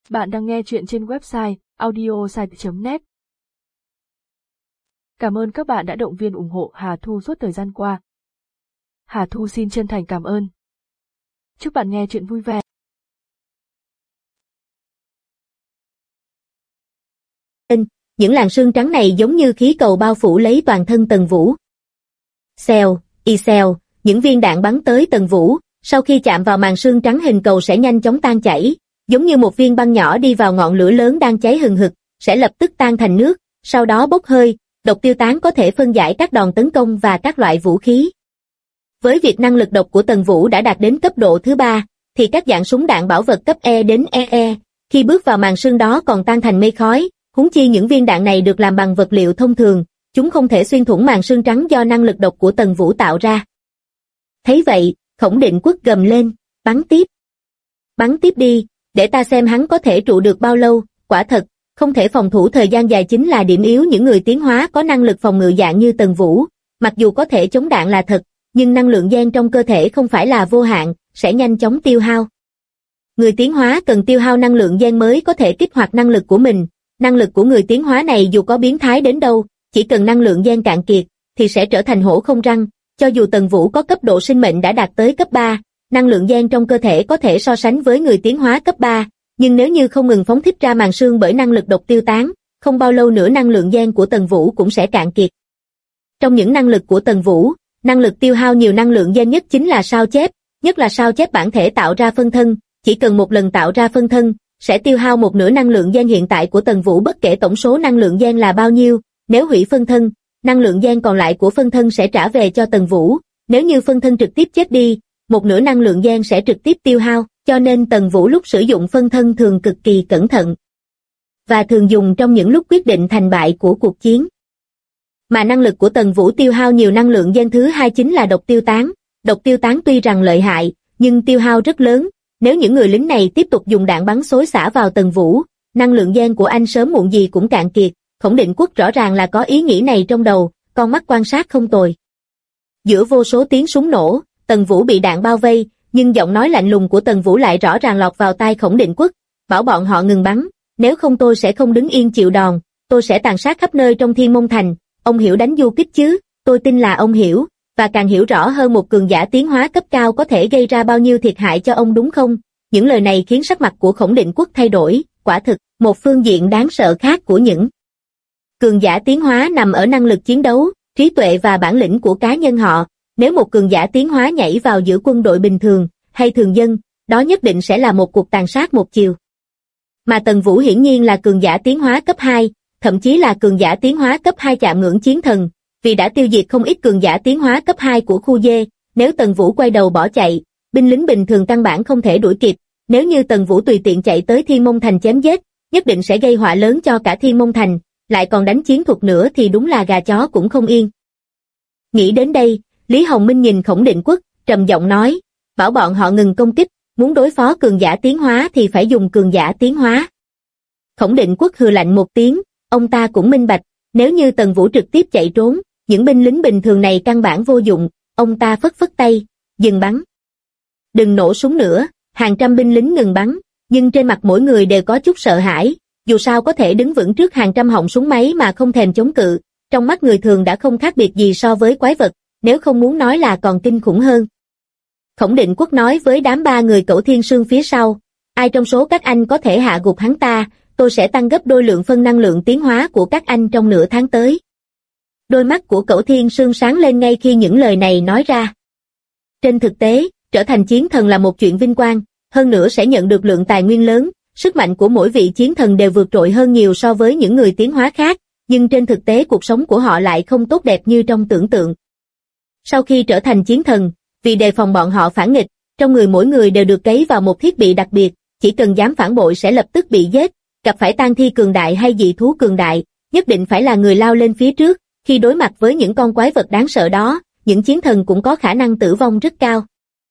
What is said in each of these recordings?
Bạn đang nghe chuyện trên website audiosite.net. Cảm ơn các bạn đã động viên ủng hộ Hà Thu suốt thời gian qua. Hà Thu xin chân thành cảm ơn. Chúc bạn nghe chuyện vui vẻ. Những làn sương trắng này giống như khí cầu bao phủ lấy toàn thân Tần Vũ. Xèo, y xèo, những viên đạn bắn tới Tần Vũ, sau khi chạm vào màn sương trắng hình cầu sẽ nhanh chóng tan chảy, giống như một viên băng nhỏ đi vào ngọn lửa lớn đang cháy hừng hực, sẽ lập tức tan thành nước, sau đó bốc hơi, độc tiêu tán có thể phân giải các đòn tấn công và các loại vũ khí. Với việc năng lực độc của Tần Vũ đã đạt đến cấp độ thứ 3, thì các dạng súng đạn bảo vật cấp E đến EE, khi bước vào màn sương đó còn tan thành mây khói, huống chi những viên đạn này được làm bằng vật liệu thông thường, chúng không thể xuyên thủng màn sương trắng do năng lực độc của Tần Vũ tạo ra. Thấy vậy, Khổng Định Quốc gầm lên, bắn tiếp. Bắn tiếp đi, để ta xem hắn có thể trụ được bao lâu. Quả thật, không thể phòng thủ thời gian dài chính là điểm yếu những người tiến hóa có năng lực phòng ngự dạng như Tần Vũ. Mặc dù có thể chống đạn là thật, nhưng năng lượng gen trong cơ thể không phải là vô hạn, sẽ nhanh chóng tiêu hao. Người tiến hóa cần tiêu hao năng lượng gen mới có thể kích hoạt năng lực của mình. Năng lực của người tiến hóa này dù có biến thái đến đâu, chỉ cần năng lượng gen cạn kiệt, thì sẽ trở thành hổ không răng. Cho dù Tần Vũ có cấp độ sinh mệnh đã đạt tới cấp 3, năng lượng gen trong cơ thể có thể so sánh với người tiến hóa cấp 3, nhưng nếu như không ngừng phóng thích ra màn sương bởi năng lực độc tiêu tán, không bao lâu nữa năng lượng gen của Tần Vũ cũng sẽ cạn kiệt. Trong những năng lực của Tần Vũ, năng lực tiêu hao nhiều năng lượng gen nhất chính là sao chép, nhất là sao chép bản thể tạo ra phân thân, chỉ cần một lần tạo ra phân thân, sẽ tiêu hao một nửa năng lượng gen hiện tại của Tần Vũ bất kể tổng số năng lượng gen là bao nhiêu. Nếu hủy phân thân, năng lượng gen còn lại của phân thân sẽ trả về cho Tần Vũ, nếu như phân thân trực tiếp chết đi, một nửa năng lượng gen sẽ trực tiếp tiêu hao, cho nên Tần Vũ lúc sử dụng phân thân thường cực kỳ cẩn thận, và thường dùng trong những lúc quyết định thành bại của cuộc chiến. Mà năng lực của Tần Vũ tiêu hao nhiều năng lượng gen thứ 2 chính là độc tiêu tán. Độc tiêu tán tuy rằng lợi hại, nhưng tiêu hao rất lớn, nếu những người lính này tiếp tục dùng đạn bắn xối xả vào Tần Vũ, năng lượng gen của anh sớm muộn gì cũng cạn kiệt. Khổng Định Quốc rõ ràng là có ý nghĩ này trong đầu, con mắt quan sát không tồi. Giữa vô số tiếng súng nổ, Tần Vũ bị đạn bao vây, nhưng giọng nói lạnh lùng của Tần Vũ lại rõ ràng lọt vào tai Khổng Định Quốc, bảo bọn họ ngừng bắn, nếu không tôi sẽ không đứng yên chịu đòn, tôi sẽ tàn sát khắp nơi trong Thiên Môn Thành. Ông hiểu đánh du kích chứ? Tôi tin là ông hiểu, và càng hiểu rõ hơn một cường giả tiến hóa cấp cao có thể gây ra bao nhiêu thiệt hại cho ông đúng không? Những lời này khiến sắc mặt của Khổng Định Quốc thay đổi, quả thực, một phương diện đáng sợ khác của những cường giả tiến hóa nằm ở năng lực chiến đấu, trí tuệ và bản lĩnh của cá nhân họ. Nếu một cường giả tiến hóa nhảy vào giữa quân đội bình thường hay thường dân, đó nhất định sẽ là một cuộc tàn sát một chiều. Mà Tần Vũ hiển nhiên là cường giả tiến hóa cấp 2, thậm chí là cường giả tiến hóa cấp 2 chạm ngưỡng chiến thần, vì đã tiêu diệt không ít cường giả tiến hóa cấp 2 của khu dê. Nếu Tần Vũ quay đầu bỏ chạy, binh lính bình thường căn bản không thể đuổi kịp. Nếu như Tần Vũ tùy tiện chạy tới Thiên Môn Thành chém giết, nhất định sẽ gây họa lớn cho cả Thiên Môn Thành, lại còn đánh chiến thuật nữa thì đúng là gà chó cũng không yên. Nghĩ đến đây, Lý Hồng Minh nhìn Khổng Định Quốc, trầm giọng nói, bảo bọn họ ngừng công kích, muốn đối phó cường giả tiến hóa thì phải dùng cường giả tiến hóa. Khổng Định Quốc hừ lạnh một tiếng, ông ta cũng minh bạch, nếu như Tần Vũ trực tiếp chạy trốn, những binh lính bình thường này căn bản vô dụng. Ông ta phất phất tay, dừng bắn. Đừng nổ súng nữa. Hàng trăm binh lính ngừng bắn, nhưng trên mặt mỗi người đều có chút sợ hãi, dù sao có thể đứng vững trước hàng trăm họng súng máy mà không thèm chống cự, trong mắt người thường đã không khác biệt gì so với quái vật, nếu không muốn nói là còn kinh khủng hơn. Khổng Định Quốc nói với đám 3 người Cẩu Thiên Sương phía sau, ai trong số các anh có thể hạ gục hắn ta, tôi sẽ tăng gấp đôi lượng phân năng lượng tiến hóa của các anh trong nửa tháng tới. Đôi mắt của Cẩu Thiên Sương sáng lên ngay khi những lời này nói ra. Trên thực tế, trở thành chiến thần là một chuyện vinh quang, hơn nữa sẽ nhận được lượng tài nguyên lớn, sức mạnh của mỗi vị chiến thần đều vượt trội hơn nhiều so với những người tiến hóa khác, nhưng trên thực tế cuộc sống của họ lại không tốt đẹp như trong tưởng tượng. Sau khi trở thành chiến thần, vì đề phòng bọn họ phản nghịch, trong người mỗi người đều được cấy vào một thiết bị đặc biệt, chỉ cần dám phản bội sẽ lập tức bị giết, gặp phải tang thi cường đại hay dị thú cường đại, nhất định phải là người lao lên phía trước, khi đối mặt với những con quái vật đáng sợ đó, những chiến thần cũng có khả năng tử vong rất cao.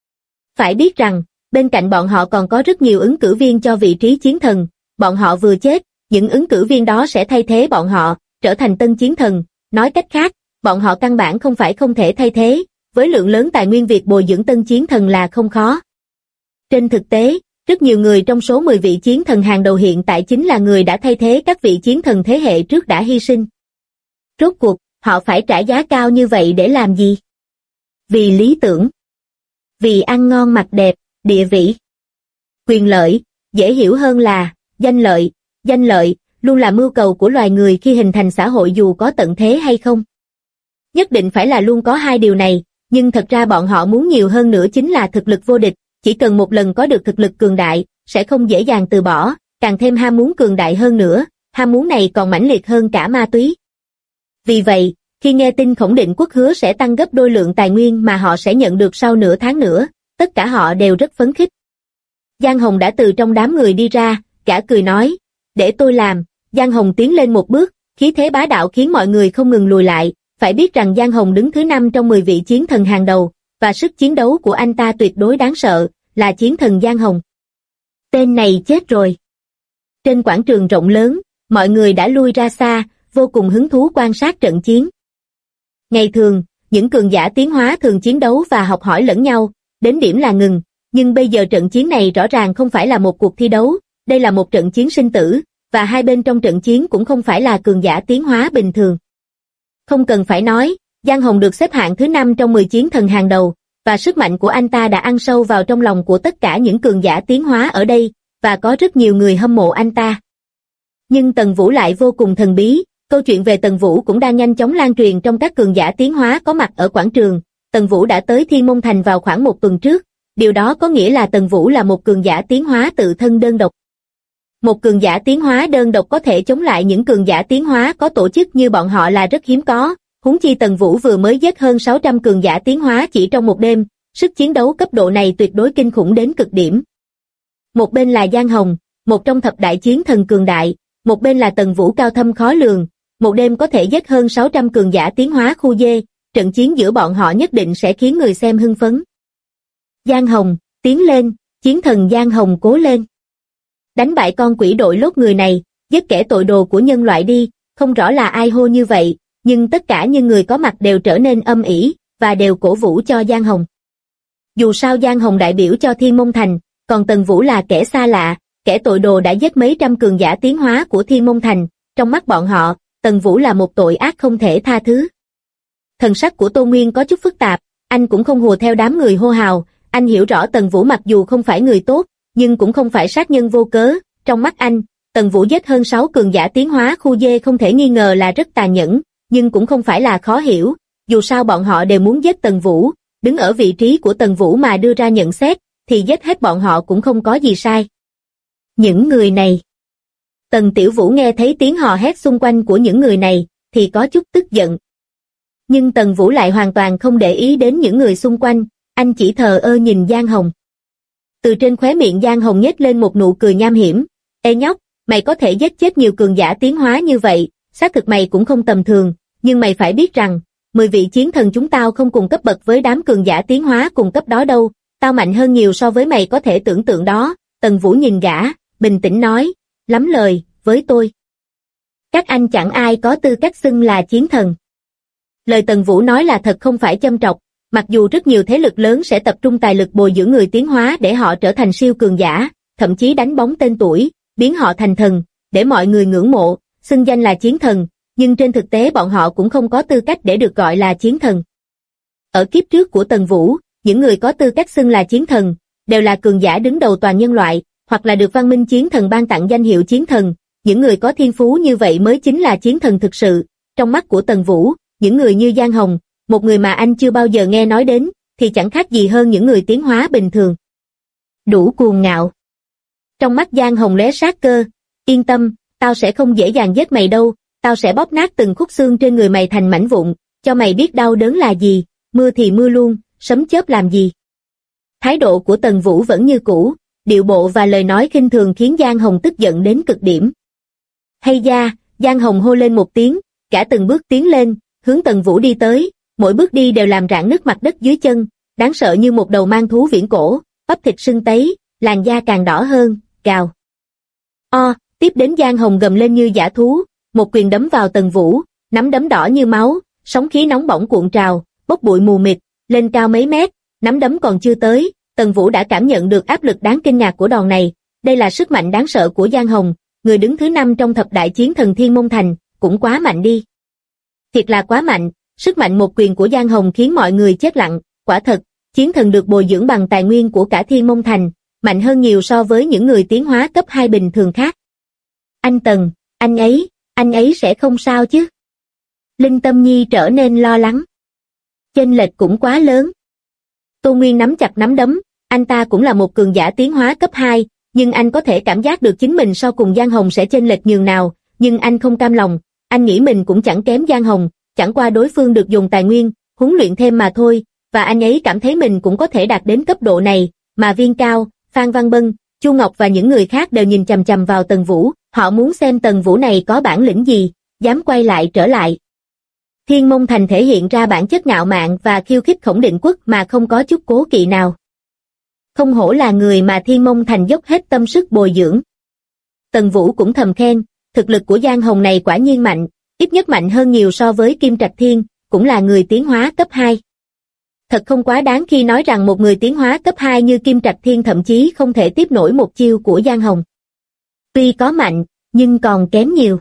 Phải biết rằng, bên cạnh bọn họ còn có rất nhiều ứng cử viên cho vị trí chiến thần, bọn họ vừa chết, những ứng cử viên đó sẽ thay thế bọn họ, trở thành tân chiến thần, nói cách khác, bọn họ căn bản không phải không thể thay thế, với lượng lớn tài nguyên việc bồi dưỡng tân chiến thần là không khó. Trên thực tế, Rất nhiều người trong số 10 vị chiến thần hàng đầu hiện tại chính là người đã thay thế các vị chiến thần thế hệ trước đã hy sinh. Rốt cuộc, họ phải trả giá cao như vậy để làm gì? Vì lý tưởng. Vì ăn ngon mặc đẹp, địa vị. Quyền lợi, dễ hiểu hơn là, danh lợi. Danh lợi, luôn là mưu cầu của loài người khi hình thành xã hội dù có tận thế hay không. Nhất định phải là luôn có hai điều này, nhưng thật ra bọn họ muốn nhiều hơn nữa chính là thực lực vô địch, chỉ cần một lần có được thực lực cường đại, sẽ không dễ dàng từ bỏ, càng thêm ham muốn cường đại hơn nữa, ham muốn này còn mãnh liệt hơn cả ma túy. Vì vậy, khi nghe tin Khổng Định Quốc hứa sẽ tăng gấp đôi lượng tài nguyên mà họ sẽ nhận được sau nửa tháng nữa, tất cả họ đều rất phấn khích. Giang Hồng đã từ trong đám người đi ra, gã cười nói, để tôi làm. Giang Hồng tiến lên một bước, khí thế bá đạo khiến mọi người không ngừng lùi lại, phải biết rằng Giang Hồng đứng thứ 5 trong 10 vị chiến thần hàng đầu, và sức chiến đấu của anh ta tuyệt đối đáng sợ, là chiến thần Giang Hồng. Tên này chết rồi. Trên quảng trường rộng lớn, mọi người đã lui ra xa, vô cùng hứng thú quan sát trận chiến. Ngày thường, những cường giả tiến hóa thường chiến đấu và học hỏi lẫn nhau, đến điểm là ngừng, nhưng bây giờ trận chiến này rõ ràng không phải là một cuộc thi đấu, đây là một trận chiến sinh tử, và hai bên trong trận chiến cũng không phải là cường giả tiến hóa bình thường. Không cần phải nói, Giang Hồng được xếp hạng thứ 5 trong 10 chiến thần hàng đầu, và sức mạnh của anh ta đã ăn sâu vào trong lòng của tất cả những cường giả tiến hóa ở đây, và có rất nhiều người hâm mộ anh ta. Nhưng Tần Vũ lại vô cùng thần bí, câu chuyện về Tần Vũ cũng đang nhanh chóng lan truyền trong các cường giả tiến hóa có mặt ở quảng trường. Tần Vũ đã tới Thiên Môn Thành vào khoảng một tuần trước, điều đó có nghĩa là Tần Vũ là một cường giả tiến hóa tự thân đơn độc. Một cường giả tiến hóa đơn độc có thể chống lại những cường giả tiến hóa có tổ chức như bọn họ là rất hiếm có, huống chi Tần Vũ vừa mới giết hơn 600 cường giả tiến hóa chỉ trong một đêm, sức chiến đấu cấp độ này tuyệt đối kinh khủng đến cực điểm. Một bên là Giang Hồng, một trong thập đại chiến thần cường đại, một bên là Tần Vũ cao thâm khó lường, một đêm có thể giết hơn 600 cường giả tiến hóa khu dê, trận chiến giữa bọn họ nhất định sẽ khiến người xem hưng phấn. Giang Hồng, tiến lên, chiến thần Giang Hồng cố lên. Đánh bại con quỷ đội lốt người này, giết kẻ tội đồ của nhân loại đi, không rõ là ai hô như vậy, nhưng tất cả những người có mặt đều trở nên âm ỉ, và đều cổ vũ cho Giang Hồng. Dù sao Giang Hồng đại biểu cho Thiên Môn Thành, còn Tần Vũ là kẻ xa lạ, kẻ tội đồ đã giết mấy trăm cường giả tiến hóa của Thiên Môn Thành, trong mắt bọn họ, Tần Vũ là một tội ác không thể tha thứ. Thần sắc của Tô Nguyên có chút phức tạp, anh cũng không hùa theo đám người hô hào, anh hiểu rõ Tần Vũ mặc dù không phải người tốt, nhưng cũng không phải sát nhân vô cớ, trong mắt anh, Tần Vũ giết hơn 6 cường giả tiến hóa khu dê không thể nghi ngờ là rất tàn nhẫn, nhưng cũng không phải là khó hiểu, dù sao bọn họ đều muốn giết Tần Vũ, đứng ở vị trí của Tần Vũ mà đưa ra nhận xét, thì giết hết bọn họ cũng không có gì sai. Những người này. Tần Tiểu Vũ nghe thấy tiếng hò hét xung quanh của những người này, thì có chút tức giận. Nhưng Tần Vũ lại hoàn toàn không để ý đến những người xung quanh, anh chỉ thờ ơ nhìn Giang Hồng. Từ trên khóe miệng Giang Hồng nhếch lên một nụ cười nham hiểm, ê nhóc, mày có thể giết chết nhiều cường giả tiến hóa như vậy, xác thực mày cũng không tầm thường, nhưng mày phải biết rằng, 10 vị chiến thần chúng tao không cùng cấp bậc với đám cường giả tiến hóa cùng cấp đó đâu, tao mạnh hơn nhiều so với mày có thể tưởng tượng đó. Tần Vũ nhìn gã, bình tĩnh nói, lắm lời, với tôi. Các anh chẳng ai có tư cách xưng là chiến thần. Lời Tần Vũ nói là thật không phải châm trọc, mặc dù rất nhiều thế lực lớn sẽ tập trung tài lực bồi dưỡng người tiến hóa để họ trở thành siêu cường giả, thậm chí đánh bóng tên tuổi, biến họ thành thần, để mọi người ngưỡng mộ, xưng danh là chiến thần, nhưng trên thực tế bọn họ cũng không có tư cách để được gọi là chiến thần. Ở kiếp trước của Tần Vũ, những người có tư cách xưng là chiến thần, đều là cường giả đứng đầu toàn nhân loại, hoặc là được văn minh chiến thần ban tặng danh hiệu chiến thần, những người có thiên phú như vậy mới chính là chiến thần thực sự. Trong mắt của Tần Vũ, những người như Giang Hồng, một người mà anh chưa bao giờ nghe nói đến, thì chẳng khác gì hơn những người tiến hóa bình thường. Đủ cuồng ngạo. Trong mắt Giang Hồng lóe sát cơ, yên tâm, tao sẽ không dễ dàng giết mày đâu, tao sẽ bóp nát từng khúc xương trên người mày thành mảnh vụn, cho mày biết đau đớn là gì, mưa thì mưa luôn, sấm chớp làm gì. Thái độ của Tần Vũ vẫn như cũ, điệu bộ và lời nói khinh thường khiến Giang Hồng tức giận đến cực điểm. Hay da, Giang Hồng hô lên một tiếng, cả từng bước tiến lên, hướng Tần Vũ đi tới, mỗi bước đi đều làm rạn nứt mặt đất dưới chân, đáng sợ như một đầu mang thú viễn cổ, bắp thịt sưng tấy, làn da càng đỏ hơn, gào. Tiếp đến Giang Hồng gầm lên như dã thú, một quyền đấm vào Tần Vũ, nắm đấm đỏ như máu, sóng khí nóng bỏng cuộn trào, bốc bụi mù mịt, lên cao mấy mét, nắm đấm còn chưa tới, Tần Vũ đã cảm nhận được áp lực đáng kinh ngạc của đòn này, đây là sức mạnh đáng sợ của Giang Hồng, người đứng thứ 5 trong thập đại chiến thần Thiên Môn Thành, cũng quá mạnh đi. Thiệt là quá mạnh, sức mạnh một quyền của Giang Hồng khiến mọi người chết lặng, quả thật, chiến thần được bồi dưỡng bằng tài nguyên của cả Thiên Môn Thành, mạnh hơn nhiều so với những người tiến hóa cấp 2 bình thường khác. Anh Tần, anh ấy sẽ không sao chứ? Linh Tâm Nhi trở nên lo lắng. Chênh lệch cũng quá lớn. Tô Nguyên nắm chặt nắm đấm, anh ta cũng là một cường giả tiến hóa cấp 2, nhưng anh có thể cảm giác được chính mình sau cùng Giang Hồng sẽ chênh lệch nhường nào, nhưng anh không cam lòng, anh nghĩ mình cũng chẳng kém Giang Hồng, chẳng qua đối phương được dùng tài nguyên, huấn luyện thêm mà thôi, và anh ấy cảm thấy mình cũng có thể đạt đến cấp độ này, mà Viên Cao, Phan Văn Bân, Chu Ngọc và những người khác đều nhìn chằm chằm vào Tần Vũ, họ muốn xem Tần Vũ này có bản lĩnh gì, dám quay lại trở lại. Thiên Môn Thành thể hiện ra bản chất ngạo mạn và khiêu khích Khổng Định Quốc mà không có chút cố kỵ nào. Không hổ là người mà Thiên Môn Thành dốc hết tâm sức bồi dưỡng. Tần Vũ cũng thầm khen, thực lực của Giang Hồng này quả nhiên mạnh, ít nhất mạnh hơn nhiều so với Kim Trạch Thiên, cũng là người tiến hóa cấp 2. Thật không quá đáng khi nói rằng một người tiến hóa cấp 2 như Kim Trạch Thiên thậm chí không thể tiếp nổi một chiêu của Giang Hồng. Tuy có mạnh, nhưng còn kém nhiều.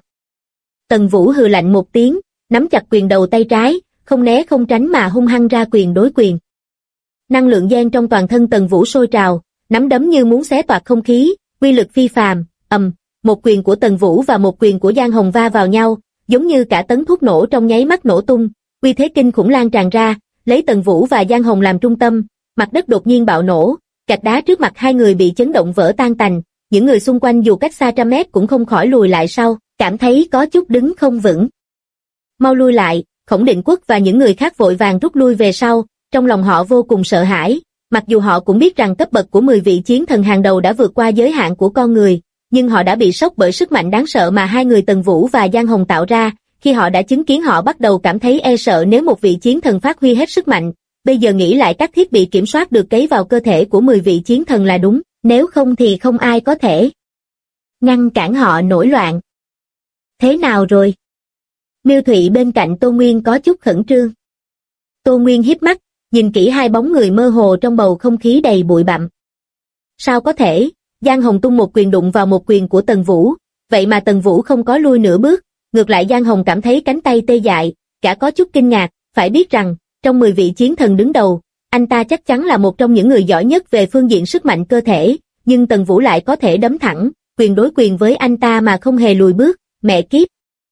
Tần Vũ hừ lạnh một tiếng, nắm chặt quyền đầu tay trái, không né không tránh mà hung hăng ra quyền đối quyền. Năng lượng gen trong toàn thân Tần Vũ sôi trào, nắm đấm như muốn xé toạc không khí, uy lực phi phàm, một quyền của Tần Vũ và một quyền của Giang Hồng va vào nhau, giống như cả tấn thuốc nổ trong nháy mắt nổ tung, uy thế kinh khủng lan tràn ra, lấy Tần Vũ và Giang Hồng làm trung tâm, mặt đất đột nhiên bạo nổ, gạch đá trước mặt hai người bị chấn động vỡ tan tành, những người xung quanh dù cách xa trăm mét cũng không khỏi lùi lại sau, cảm thấy có chút đứng không vững. Mau lui lại, Khổng Định Quốc và những người khác vội vàng rút lui về sau, trong lòng họ vô cùng sợ hãi, mặc dù họ cũng biết rằng cấp bậc của 10 vị chiến thần hàng đầu đã vượt qua giới hạn của con người, nhưng họ đã bị sốc bởi sức mạnh đáng sợ mà hai người Tần Vũ và Giang Hồng tạo ra, khi họ đã chứng kiến họ bắt đầu cảm thấy e sợ nếu một vị chiến thần phát huy hết sức mạnh, bây giờ nghĩ lại các thiết bị kiểm soát được cấy vào cơ thể của 10 vị chiến thần là đúng, nếu không thì không ai có thể ngăn cản họ nổi loạn. Thế nào rồi? Miêu Thụy bên cạnh Tô Nguyên có chút khẩn trương. Tô Nguyên híp mắt, nhìn kỹ hai bóng người mơ hồ trong bầu không khí đầy bụi bặm. Sao có thể? Giang Hồng tung một quyền đụng vào một quyền của Tần Vũ, vậy mà Tần Vũ không có lui nửa bước, ngược lại Giang Hồng cảm thấy cánh tay tê dại, cả có chút kinh ngạc, phải biết rằng, trong 10 vị chiến thần đứng đầu, anh ta chắc chắn là một trong những người giỏi nhất về phương diện sức mạnh cơ thể, nhưng Tần Vũ lại có thể đấm thẳng, quyền đối quyền với anh ta mà không hề lùi bước, mẹ kiếp.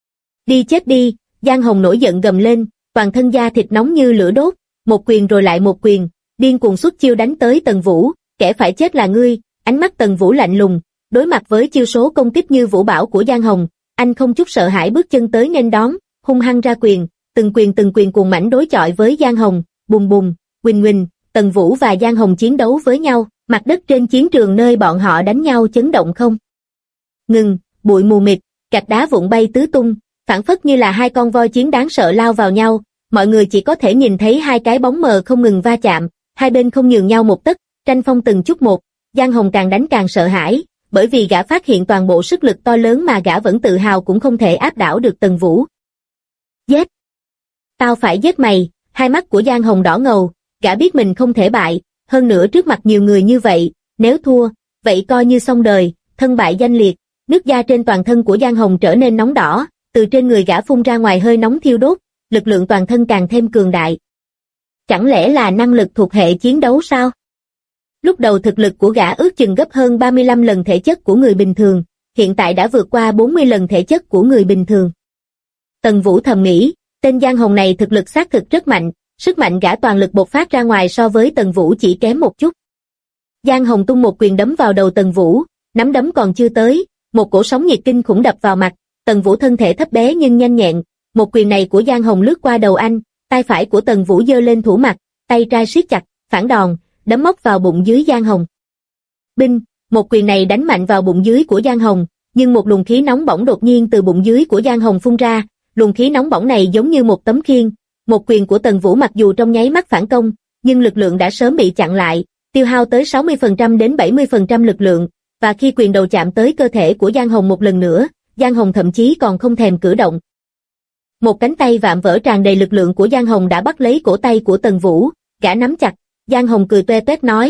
Đi chết đi, Giang Hồng nổi giận gầm lên, toàn thân da thịt nóng như lửa đốt, một quyền rồi lại một quyền, điên cuồng xuất chiêu đánh tới Tần Vũ, kẻ phải chết là ngươi, ánh mắt Tần Vũ lạnh lùng, đối mặt với chiêu số công kích như vũ bão của Giang Hồng, anh không chút sợ hãi bước chân tới nghênh đón, hung hăng ra quyền, từng quyền cuồng mãnh đối chọi với Giang Hồng, bùng bùng, huỳnh huỳnh, Tần Vũ và Giang Hồng chiến đấu với nhau, mặt đất trên chiến trường nơi bọn họ đánh nhau chấn động không ngừng, bụi mù mịt, gạch đá vụn bay tứ tung, phảng phất như là hai con voi chiến đáng sợ lao vào nhau, mọi người chỉ có thể nhìn thấy hai cái bóng mờ không ngừng va chạm, hai bên không nhường nhau một tấc, tranh phong từng chút một, Giang Hồng càng đánh càng sợ hãi, bởi vì gã phát hiện toàn bộ sức lực to lớn mà gã vẫn tự hào cũng không thể áp đảo được Tần Vũ. Giết! Tao phải giết mày, hai mắt của Giang Hồng đỏ ngầu, gã biết mình không thể bại, hơn nữa trước mặt nhiều người như vậy, nếu thua, vậy coi như xong đời, thân bại danh liệt, nước da trên toàn thân của Giang Hồng trở nên nóng đỏ, từ trên người gã phun ra ngoài hơi nóng thiêu đốt, lực lượng toàn thân càng thêm cường đại. Chẳng lẽ là năng lực thuộc hệ chiến đấu sao? Lúc đầu thực lực của gã ước chừng gấp hơn 35 lần thể chất của người bình thường, hiện tại đã vượt qua 40 lần thể chất của người bình thường. Tần Vũ thầm nghĩ, tên Giang Hồng này thực lực xác thực rất mạnh, sức mạnh gã toàn lực bộc phát ra ngoài so với Tần Vũ chỉ kém một chút. Giang Hồng tung một quyền đấm vào đầu Tần Vũ, nắm đấm còn chưa tới, một cổ sóng nhiệt kinh khủng đập vào mặt, Tần Vũ thân thể thấp bé nhưng nhanh nhẹn, một quyền này của Giang Hồng lướt qua đầu anh, tay phải của Tần Vũ giơ lên thủ mặt, tay trái siết chặt, phản đòn, đấm móc vào bụng dưới Giang Hồng. Binh, một quyền này đánh mạnh vào bụng dưới của Giang Hồng, nhưng một luồng khí nóng bỏng đột nhiên từ bụng dưới của Giang Hồng phun ra, luồng khí nóng bỏng này giống như một tấm khiên, một quyền của Tần Vũ mặc dù trong nháy mắt phản công, nhưng lực lượng đã sớm bị chặn lại, tiêu hao tới 60% đến 70% lực lượng, và khi quyền đầu chạm tới cơ thể của Giang Hồng một lần nữa, Giang Hồng thậm chí còn không thèm cử động. Một cánh tay vạm vỡ tràn đầy lực lượng của Giang Hồng đã bắt lấy cổ tay của Tần Vũ, gã nắm chặt, Giang Hồng cười toe toét nói,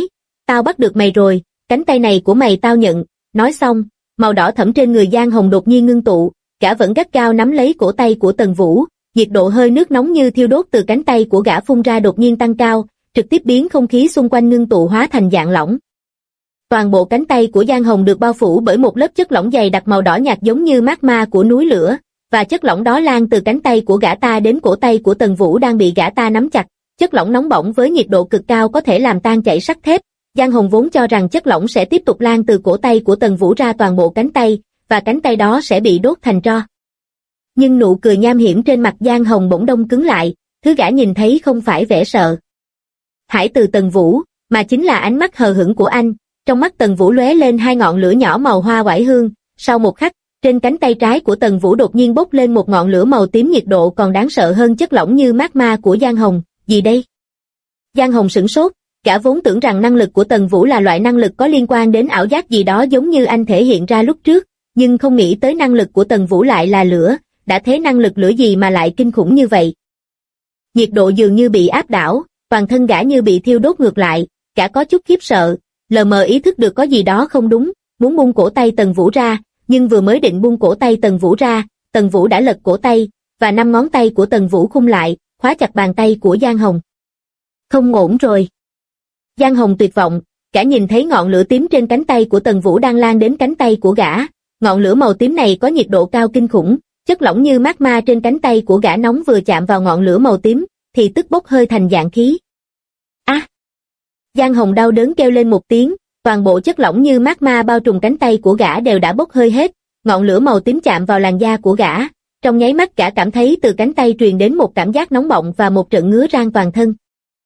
tao bắt được mày rồi, cánh tay này của mày tao nhận. Nói xong, màu đỏ thẫm trên người Giang Hồng đột nhiên ngưng tụ, gã vẫn gắt gao nắm lấy cổ tay của Tần Vũ, nhiệt độ hơi nước nóng như thiêu đốt từ cánh tay của gã phun ra đột nhiên tăng cao, trực tiếp biến không khí xung quanh ngưng tụ hóa thành dạng lỏng. Toàn bộ cánh tay của Giang Hồng được bao phủ bởi một lớp chất lỏng dày đặc màu đỏ nhạt giống như magma của núi lửa, và chất lỏng đó lan từ cánh tay của gã ta đến cổ tay của Tần Vũ đang bị gã ta nắm chặt. Chất lỏng nóng bỏng với nhiệt độ cực cao có thể làm tan chảy sắt thép. Giang Hồng vốn cho rằng chất lỏng sẽ tiếp tục lan từ cổ tay của Tần Vũ ra toàn bộ cánh tay, và cánh tay đó sẽ bị đốt thành tro. Nhưng nụ cười nham hiểm trên mặt Giang Hồng bỗng đông cứng lại, thứ gã nhìn thấy không phải vẻ sợ hãi từ Tần Vũ, mà chính là ánh mắt hờ hững của anh. Trong mắt Tần Vũ lóe lên hai ngọn lửa nhỏ màu hoa oải hương, sau một khắc, trên cánh tay trái của Tần Vũ đột nhiên bốc lên một ngọn lửa màu tím, nhiệt độ còn đáng sợ hơn chất lỏng như magma của Giang Hồng. Gì đây? Giang Hồng sửng sốt, gã vốn tưởng rằng năng lực của Tần Vũ là loại năng lực có liên quan đến ảo giác gì đó giống như anh thể hiện ra lúc trước, nhưng không nghĩ tới năng lực của Tần Vũ lại là lửa, đã thế năng lực lửa gì mà lại kinh khủng như vậy. Nhiệt độ dường như bị áp đảo, toàn thân gã như bị thiêu đốt ngược lại, gã có chút khiếp sợ, lờ mờ ý thức được có gì đó không đúng, muốn buông cổ tay Tần Vũ ra, nhưng vừa mới định buông cổ tay Tần Vũ ra, Tần Vũ đã lật cổ tay, và 5 ngón tay của Tần Vũ khung lại, khóa chặt bàn tay của Giang Hồng. Không ổn rồi. Giang Hồng tuyệt vọng, gã nhìn thấy ngọn lửa tím trên cánh tay của Tần Vũ đang lan đến cánh tay của gã. Ngọn lửa màu tím này có nhiệt độ cao kinh khủng, chất lỏng như magma trên cánh tay của gã nóng vừa chạm vào ngọn lửa màu tím, thì tức bốc hơi thành dạng khí. Giang Hồng đau đớn kêu lên một tiếng, toàn bộ chất lỏng như magma bao trùm cánh tay của gã đều đã bốc hơi hết, ngọn lửa màu tím chạm vào làn da của gã, trong nháy mắt gã cảm thấy từ cánh tay truyền đến một cảm giác nóng bỏng và một trận ngứa ran toàn thân.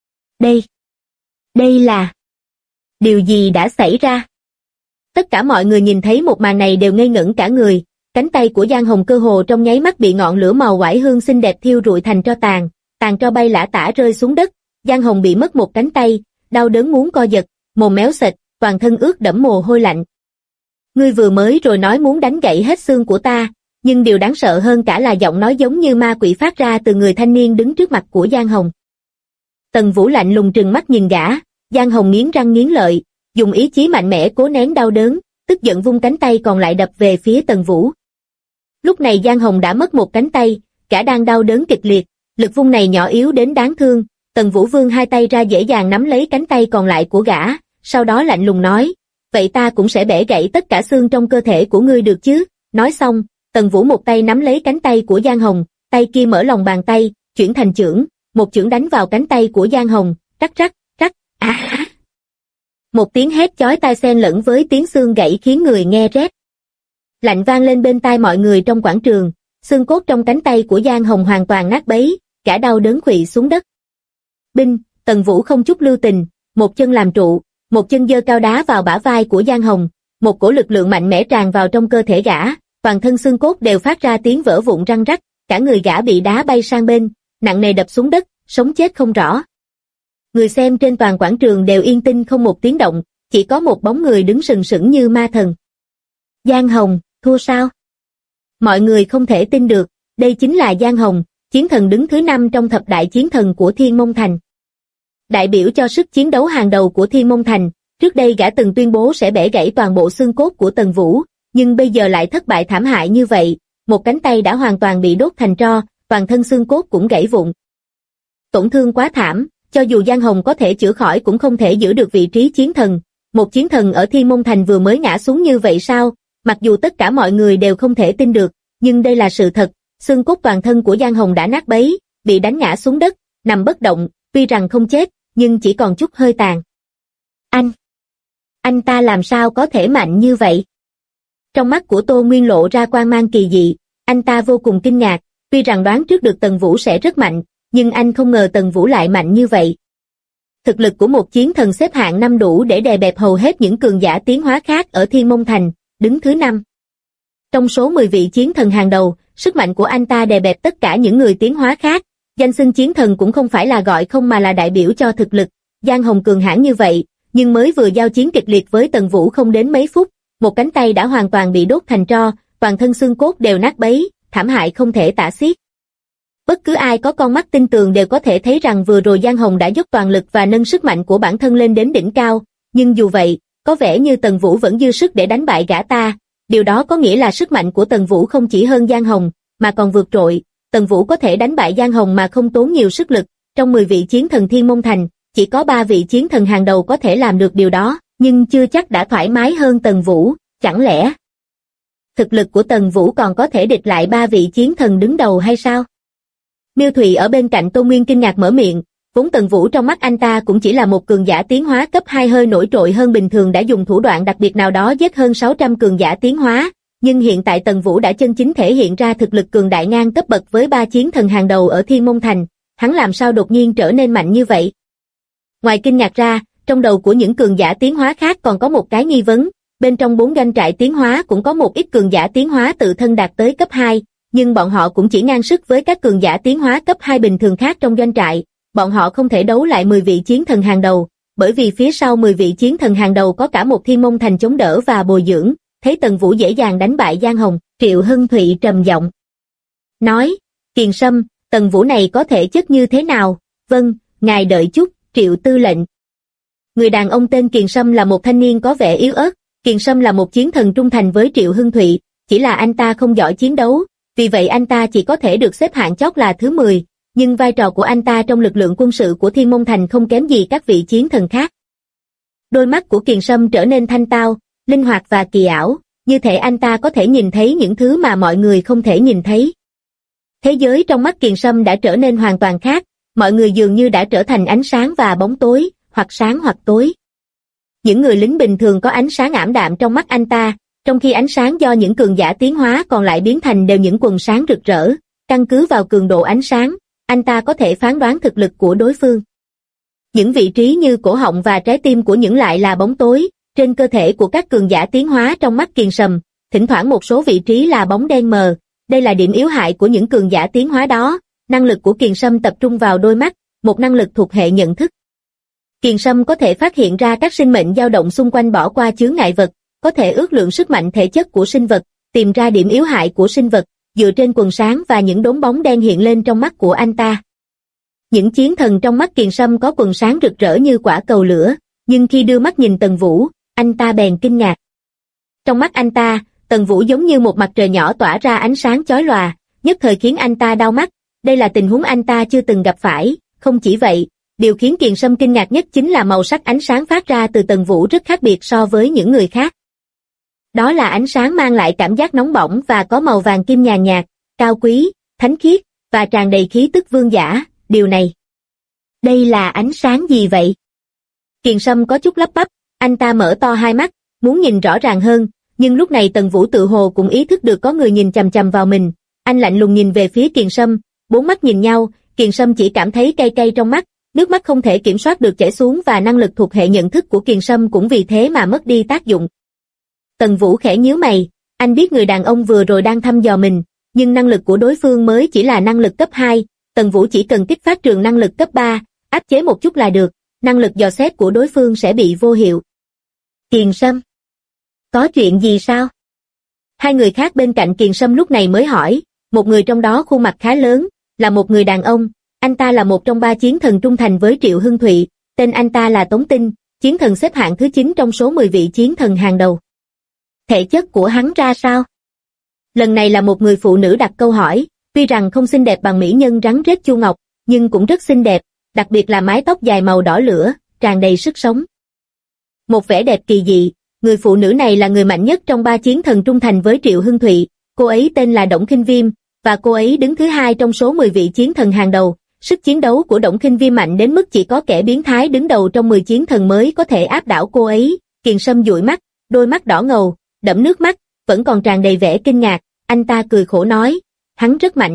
Đây là... điều gì đã xảy ra? Tất cả mọi người nhìn thấy một màn này đều ngây ngẩn cả người, cánh tay của Giang Hồng cơ hồ trong nháy mắt bị ngọn lửa màu oải hương xinh đẹp thiêu rụi thành tro tàn, tàn tro bay lả tả rơi xuống đất. Giang Hồng bị mất một cánh tay, đau đớn muốn co giật, mồm méo sệt, toàn thân ướt đẫm mồ hôi lạnh. Ngươi vừa mới rồi nói muốn đánh gãy hết xương của ta, nhưng điều đáng sợ hơn cả là giọng nói giống như ma quỷ phát ra từ người thanh niên đứng trước mặt của Giang Hồng. Tần Vũ lạnh lùng trừng mắt nhìn gã, Giang Hồng nghiến răng nghiến lợi, dùng ý chí mạnh mẽ cố nén đau đớn, tức giận vung cánh tay còn lại đập về phía Tần Vũ. Lúc này Giang Hồng đã mất một cánh tay, gã đang đau đớn kịch liệt, lực vung này nhỏ yếu đến đáng thương. Tần Vũ vươn hai tay ra dễ dàng nắm lấy cánh tay còn lại của gã, sau đó lạnh lùng nói, vậy ta cũng sẽ bẻ gãy tất cả xương trong cơ thể của ngươi được chứ? Nói xong, Tần Vũ một tay nắm lấy cánh tay của Giang Hồng, tay kia mở lòng bàn tay, chuyển thành chưởng, một chưởng đánh vào cánh tay của Giang Hồng, rắc rắc, rắc, Một tiếng hét chói tai xen lẫn với tiếng xương gãy khiến người nghe rét lạnh vang lên bên tai mọi người trong quảng trường, xương cốt trong cánh tay của Giang Hồng hoàn toàn nát bấy, cả đau đớn khuỵu xuống đất. Binh, Tần Vũ không chút lưu tình, một chân làm trụ, một chân giơ cao đá vào bả vai của Giang Hồng, một cổ lực lượng mạnh mẽ tràn vào trong cơ thể gã, toàn thân xương cốt đều phát ra tiếng vỡ vụn răng rắc, cả người gã bị đá bay sang bên, nặng nề đập xuống đất, sống chết không rõ. Người xem trên toàn quảng trường đều yên tĩnh không một tiếng động, chỉ có một bóng người đứng sừng sững như ma thần. Giang Hồng, thua sao? Mọi người không thể tin được, đây chính là Giang Hồng, chiến thần đứng thứ 5 trong thập đại chiến thần của Thiên Môn Thành. Đại biểu cho sức chiến đấu hàng đầu của Thiên Môn Thành, trước đây gã từng tuyên bố sẽ bẻ gãy toàn bộ xương cốt của Tần Vũ, nhưng bây giờ lại thất bại thảm hại như vậy, một cánh tay đã hoàn toàn bị đốt thành tro, toàn thân xương cốt cũng gãy vụn. Tổn thương quá thảm, cho dù Giang Hồng có thể chữa khỏi cũng không thể giữ được vị trí chiến thần. Một chiến thần ở Thiên Môn Thành vừa mới ngã xuống như vậy sao? Mặc dù tất cả mọi người đều không thể tin được, nhưng đây là sự thật, xương cốt toàn thân của Giang Hồng đã nát bấy, bị đánh ngã xuống đất, nằm bất động, tuy rằng không chết, nhưng chỉ còn chút hơi tàn. Anh ta làm sao có thể mạnh như vậy? Trong mắt của Tô Nguyên lộ ra quang mang kỳ dị, anh ta vô cùng kinh ngạc, tuy rằng đoán trước được Tần Vũ sẽ rất mạnh, nhưng anh không ngờ Tần Vũ lại mạnh như vậy. Thực lực của một chiến thần xếp hạng 5 đủ để đè bẹp hầu hết những cường giả tiến hóa khác ở Thiên Môn Thành, đứng thứ 5. Trong số 10 vị chiến thần hàng đầu, sức mạnh của anh ta đè bẹp tất cả những người tiến hóa khác, danh xưng chiến thần cũng không phải là gọi không mà là đại biểu cho thực lực. Giang Hồng cường hãn như vậy, nhưng mới vừa giao chiến kịch liệt với Tần Vũ không đến mấy phút, một cánh tay đã hoàn toàn bị đốt thành tro, toàn thân xương cốt đều nát bấy, thảm hại không thể tả xiết. Bất cứ ai có con mắt tinh tường đều có thể thấy rằng vừa rồi Giang Hồng đã dốc toàn lực và nâng sức mạnh của bản thân lên đến đỉnh cao, nhưng dù vậy, có vẻ như Tần Vũ vẫn dư sức để đánh bại gã ta, điều đó có nghĩa là sức mạnh của Tần Vũ không chỉ hơn Giang Hồng, mà còn vượt trội. Tần Vũ có thể đánh bại Giang Hồng mà không tốn nhiều sức lực, trong 10 vị chiến thần Thiên Môn Thành, chỉ có 3 vị chiến thần hàng đầu có thể làm được điều đó, nhưng chưa chắc đã thoải mái hơn Tần Vũ, chẳng lẽ thực lực của Tần Vũ còn có thể địch lại 3 vị chiến thần đứng đầu hay sao? Miêu Thụy ở bên cạnh Tô Nguyên kinh ngạc mở miệng, vốn Tần Vũ trong mắt anh ta cũng chỉ là một cường giả tiến hóa cấp 2 hơi nổi trội hơn bình thường, đã dùng thủ đoạn đặc biệt nào đó giết hơn 600 cường giả tiến hóa, nhưng hiện tại Tần Vũ đã chân chính thể hiện ra thực lực cường đại ngang cấp bậc với 3 chiến thần hàng đầu ở Thiên Môn Thành, hắn làm sao đột nhiên trở nên mạnh như vậy? Ngoài kinh ngạc ra, trong đầu của những cường giả tiến hóa khác còn có một cái nghi vấn, bên trong 4 doanh trại tiến hóa cũng có một ít cường giả tiến hóa tự thân đạt tới cấp 2, nhưng bọn họ cũng chỉ ngang sức với các cường giả tiến hóa cấp 2 bình thường khác trong doanh trại, bọn họ không thể đấu lại 10 vị chiến thần hàng đầu, bởi vì phía sau 10 vị chiến thần hàng đầu có cả một Thiên Môn Thành chống đỡ và bồi dưỡng. Thấy Tần Vũ dễ dàng đánh bại Giang Hồng, Triệu Hưng Thụy trầm giọng nói, Kiền Sâm, Tần Vũ này có thể chất như thế nào? Vâng, ngài đợi chút, Triệu tư lệnh. Người đàn ông tên Kiền Sâm là một thanh niên có vẻ yếu ớt. Kiền Sâm là một chiến thần trung thành với Triệu Hưng Thụy, chỉ là anh ta không giỏi chiến đấu, vì vậy anh ta chỉ có thể được xếp hạng chót là thứ 10, nhưng vai trò của anh ta trong lực lượng quân sự của Thiên Môn Thành không kém gì các vị chiến thần khác. Đôi mắt của Kiền Sâm trở nên thanh tao, linh hoạt và kỳ ảo, như thể anh ta có thể nhìn thấy những thứ mà mọi người không thể nhìn thấy. Thế giới trong mắt Kiền Sâm đã trở nên hoàn toàn khác, mọi người dường như đã trở thành ánh sáng và bóng tối, hoặc sáng hoặc tối. Những người lính bình thường có ánh sáng ảm đạm trong mắt anh ta, trong khi ánh sáng do những cường giả tiến hóa còn lại biến thành đều những quầng sáng rực rỡ. Căn cứ vào cường độ ánh sáng, anh ta có thể phán đoán thực lực của đối phương. Những vị trí như cổ họng và trái tim của những lại là bóng tối, trên cơ thể của các cường giả tiến hóa trong mắt Kiền Sâm, thỉnh thoảng một số vị trí là bóng đen mờ, đây là điểm yếu hại của những cường giả tiến hóa đó. Năng lực của Kiền Sâm tập trung vào đôi mắt, một năng lực thuộc hệ nhận thức. Kiền Sâm có thể phát hiện ra các sinh mệnh dao động xung quanh bỏ qua chướng ngại vật, có thể ước lượng sức mạnh thể chất của sinh vật, tìm ra điểm yếu hại của sinh vật, dựa trên quầng sáng và những đốm bóng đen hiện lên trong mắt của anh ta. Những chiến thần trong mắt Kiền Sâm có quầng sáng rực rỡ như quả cầu lửa, nhưng khi đưa mắt nhìn Tần Vũ, anh ta bèn kinh ngạc. Trong mắt anh ta, Tần Vũ giống như một mặt trời nhỏ tỏa ra ánh sáng chói lòa, nhất thời khiến anh ta đau mắt, đây là tình huống anh ta chưa từng gặp phải. Không chỉ vậy, điều khiến Kiền Sâm kinh ngạc nhất chính là màu sắc ánh sáng phát ra từ Tần Vũ rất khác biệt so với những người khác. Đó là ánh sáng mang lại cảm giác nóng bỏng và có màu vàng kim nhàn nhạt, cao quý, thánh khiết, và tràn đầy khí tức vương giả. Điều này, đây là ánh sáng gì vậy? Kiền Sâm có chút lắp bắp, anh ta mở to hai mắt, muốn nhìn rõ ràng hơn, nhưng lúc này Tần Vũ tự hồ cũng ý thức được có người nhìn chằm chằm vào mình, anh lạnh lùng nhìn về phía Kiền Sâm, bốn mắt nhìn nhau, Kiền Sâm chỉ cảm thấy cay cay trong mắt, nước mắt không thể kiểm soát được chảy xuống và năng lực thuộc hệ nhận thức của Kiền Sâm cũng vì thế mà mất đi tác dụng. Tần Vũ khẽ nhíu mày, anh biết người đàn ông vừa rồi đang thăm dò mình, nhưng năng lực của đối phương mới chỉ là năng lực cấp 2, Tần Vũ chỉ cần kích phát trường năng lực cấp 3, áp chế một chút là được, năng lực dò xét của đối phương sẽ bị vô hiệu. Kiền Sâm, có chuyện gì sao? Hai người khác bên cạnh Kiền Sâm lúc này mới hỏi, một người trong đó khuôn mặt khá lớn, là một người đàn ông, anh ta là một trong 3 chiến thần trung thành với Triệu Hưng Thụy, tên anh ta là Tống Tinh, chiến thần xếp hạng thứ 9 trong số 10 vị chiến thần hàng đầu. Thể chất của hắn ra sao? Lần này là một người phụ nữ đặt câu hỏi, tuy rằng không xinh đẹp bằng mỹ nhân rắn rết Chu Ngọc, nhưng cũng rất xinh đẹp, đặc biệt là mái tóc dài màu đỏ lửa, tràn đầy sức sống. Một vẻ đẹp kỳ dị, người phụ nữ này là người mạnh nhất trong 3 chiến thần trung thành với Triệu Hưng Thụy, cô ấy tên là Đổng Khinh Viêm, và cô ấy đứng thứ 2 trong số 10 vị chiến thần hàng đầu. Sức chiến đấu của Đổng Khinh Viêm mạnh đến mức chỉ có kẻ biến thái đứng đầu trong 10 chiến thần mới có thể áp đảo cô ấy. Kiền Sâm dụi mắt, đôi mắt đỏ ngầu, đẫm nước mắt, vẫn còn tràn đầy vẻ kinh ngạc, anh ta cười khổ nói, hắn rất mạnh.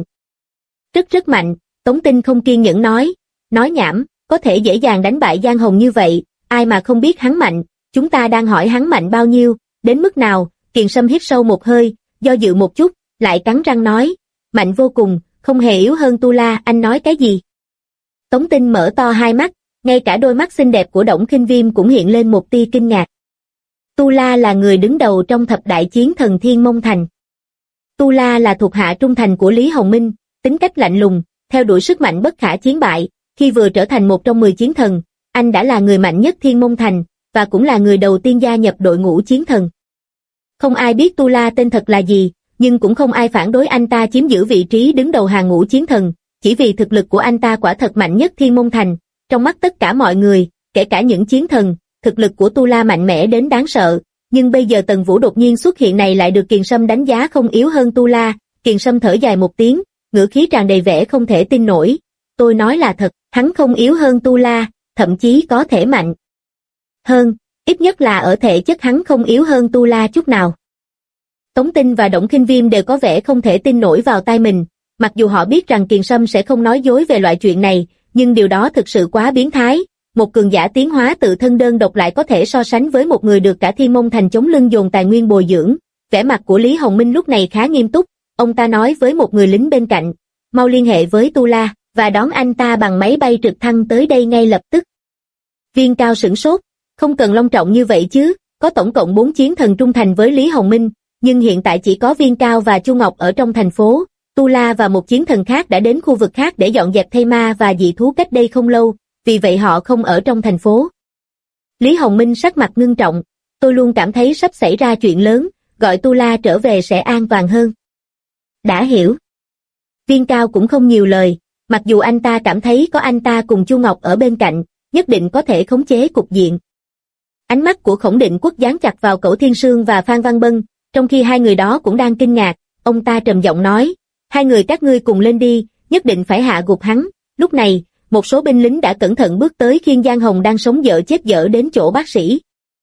Rất mạnh, Tống Tinh không kiên nhẫn nói nhảm, có thể dễ dàng đánh bại Giang Hồng như vậy, ai mà không biết hắn mạnh, chúng ta đang hỏi hắn mạnh bao nhiêu, đến mức nào. Kiền Sâm hít sâu một hơi, do dự một chút, lại cắn răng nói, mạnh vô cùng, không hề yếu hơn Tu La. Anh nói cái gì? Tống Tinh mở to hai mắt, ngay cả đôi mắt xinh đẹp của Đổng Khinh Viêm cũng hiện lên một tia kinh ngạc. Tu La là người đứng đầu trong thập đại chiến thần Thiên Môn Thành. Tu La là thuộc hạ trung thành của Lý Hồng Minh, tính cách lạnh lùng, theo đuổi sức mạnh bất khả chiến bại, khi vừa trở thành một trong 10 chiến thần, anh đã là người mạnh nhất Thiên Môn Thành, và cũng là người đầu tiên gia nhập đội ngũ chiến thần. Không ai biết Tu La tên thật là gì, nhưng cũng không ai phản đối anh ta chiếm giữ vị trí đứng đầu hàng ngũ chiến thần, chỉ vì thực lực của anh ta quả thật mạnh nhất Thiên Môn Thành. Trong mắt tất cả mọi người, kể cả những chiến thần, thực lực của Tu La mạnh mẽ đến đáng sợ, nhưng bây giờ Tần Vũ đột nhiên xuất hiện này lại được Kiền Sâm đánh giá không yếu hơn Tu La. Kiền Sâm thở dài một tiếng, ngữ khí tràn đầy vẻ không thể tin nổi. Tôi nói là thật, hắn không yếu hơn Tu La, thậm chí có thể mạnh hơn, ít nhất là ở thể chất hắn không yếu hơn Tu La chút nào. Tống Tinh và Đổng Khinh Viêm đều có vẻ không thể tin nổi vào tai mình, mặc dù họ biết rằng Kiền Sâm sẽ không nói dối về loại chuyện này, nhưng điều đó thực sự quá biến thái. Một cường giả tiến hóa tự thân đơn độc lại có thể so sánh với một người được cả Thiên Môn Thành chống lưng dồn tài nguyên bồi dưỡng. Vẻ mặt của Lý Hồng Minh lúc này khá nghiêm túc, ông ta nói với một người lính bên cạnh, mau liên hệ với Tu La, và đón anh ta bằng máy bay trực thăng tới đây ngay lập tức. Viên Cao sửng sốt, không cần long trọng như vậy chứ, có tổng cộng 4 chiến thần trung thành với Lý Hồng Minh, nhưng hiện tại chỉ có Viên Cao và Chu Ngọc ở trong thành phố. Tu La và một chiến thần khác đã đến khu vực khác để dọn dẹp thây ma và dị thú cách đây không lâu, vì vậy họ không ở trong thành phố. Lý Hồng Minh sắc mặt ngưng trọng, tôi luôn cảm thấy sắp xảy ra chuyện lớn, gọi Tu La trở về sẽ an toàn hơn. Đã hiểu. Viên Cao cũng không nhiều lời, mặc dù anh ta cảm thấy có anh ta cùng Chu Ngọc ở bên cạnh, nhất định có thể khống chế cục diện. Ánh mắt của Khổng Định Quốc dán chặt vào Cẩu Thiên Sương và Phan Văn Bân, trong khi hai người đó cũng đang kinh ngạc, ông ta trầm giọng nói, hai người các ngươi cùng lên đi, nhất định phải hạ gục hắn. Lúc này, một số binh lính đã cẩn thận bước tới khiêng Giang Hồng đang sống dở chết dở đến chỗ bác sĩ.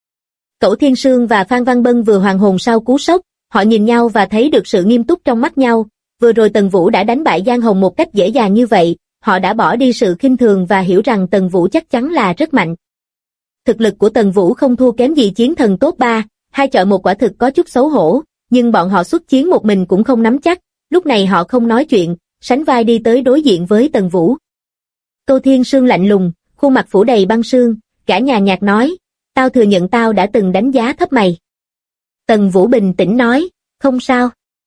Cẩu Thiên Sương và Phan Văn Bân vừa hoàn hồn sau cú sốc, họ nhìn nhau và thấy được sự nghiêm túc trong mắt nhau. Vừa rồi Tần Vũ đã đánh bại Giang Hồng một cách dễ dàng như vậy, họ đã bỏ đi sự khinh thường và hiểu rằng Tần Vũ chắc chắn là rất mạnh. Thực lực của Tần Vũ không thua kém gì chiến thần top 3, 2 chọi 1 quả thực có chút xấu hổ, nhưng bọn họ xuất chiến một mình cũng không nắm chắc, lúc này họ không nói chuyện, sánh vai đi tới đối diện với Tần Vũ. Tô Thiên Sương lạnh lùng, khuôn mặt phủ đầy băng sương, gã nhàn nhạt nói, tao thừa nhận tao đã từng đánh giá thấp mày. Tần Vũ bình tĩnh nói, không sao.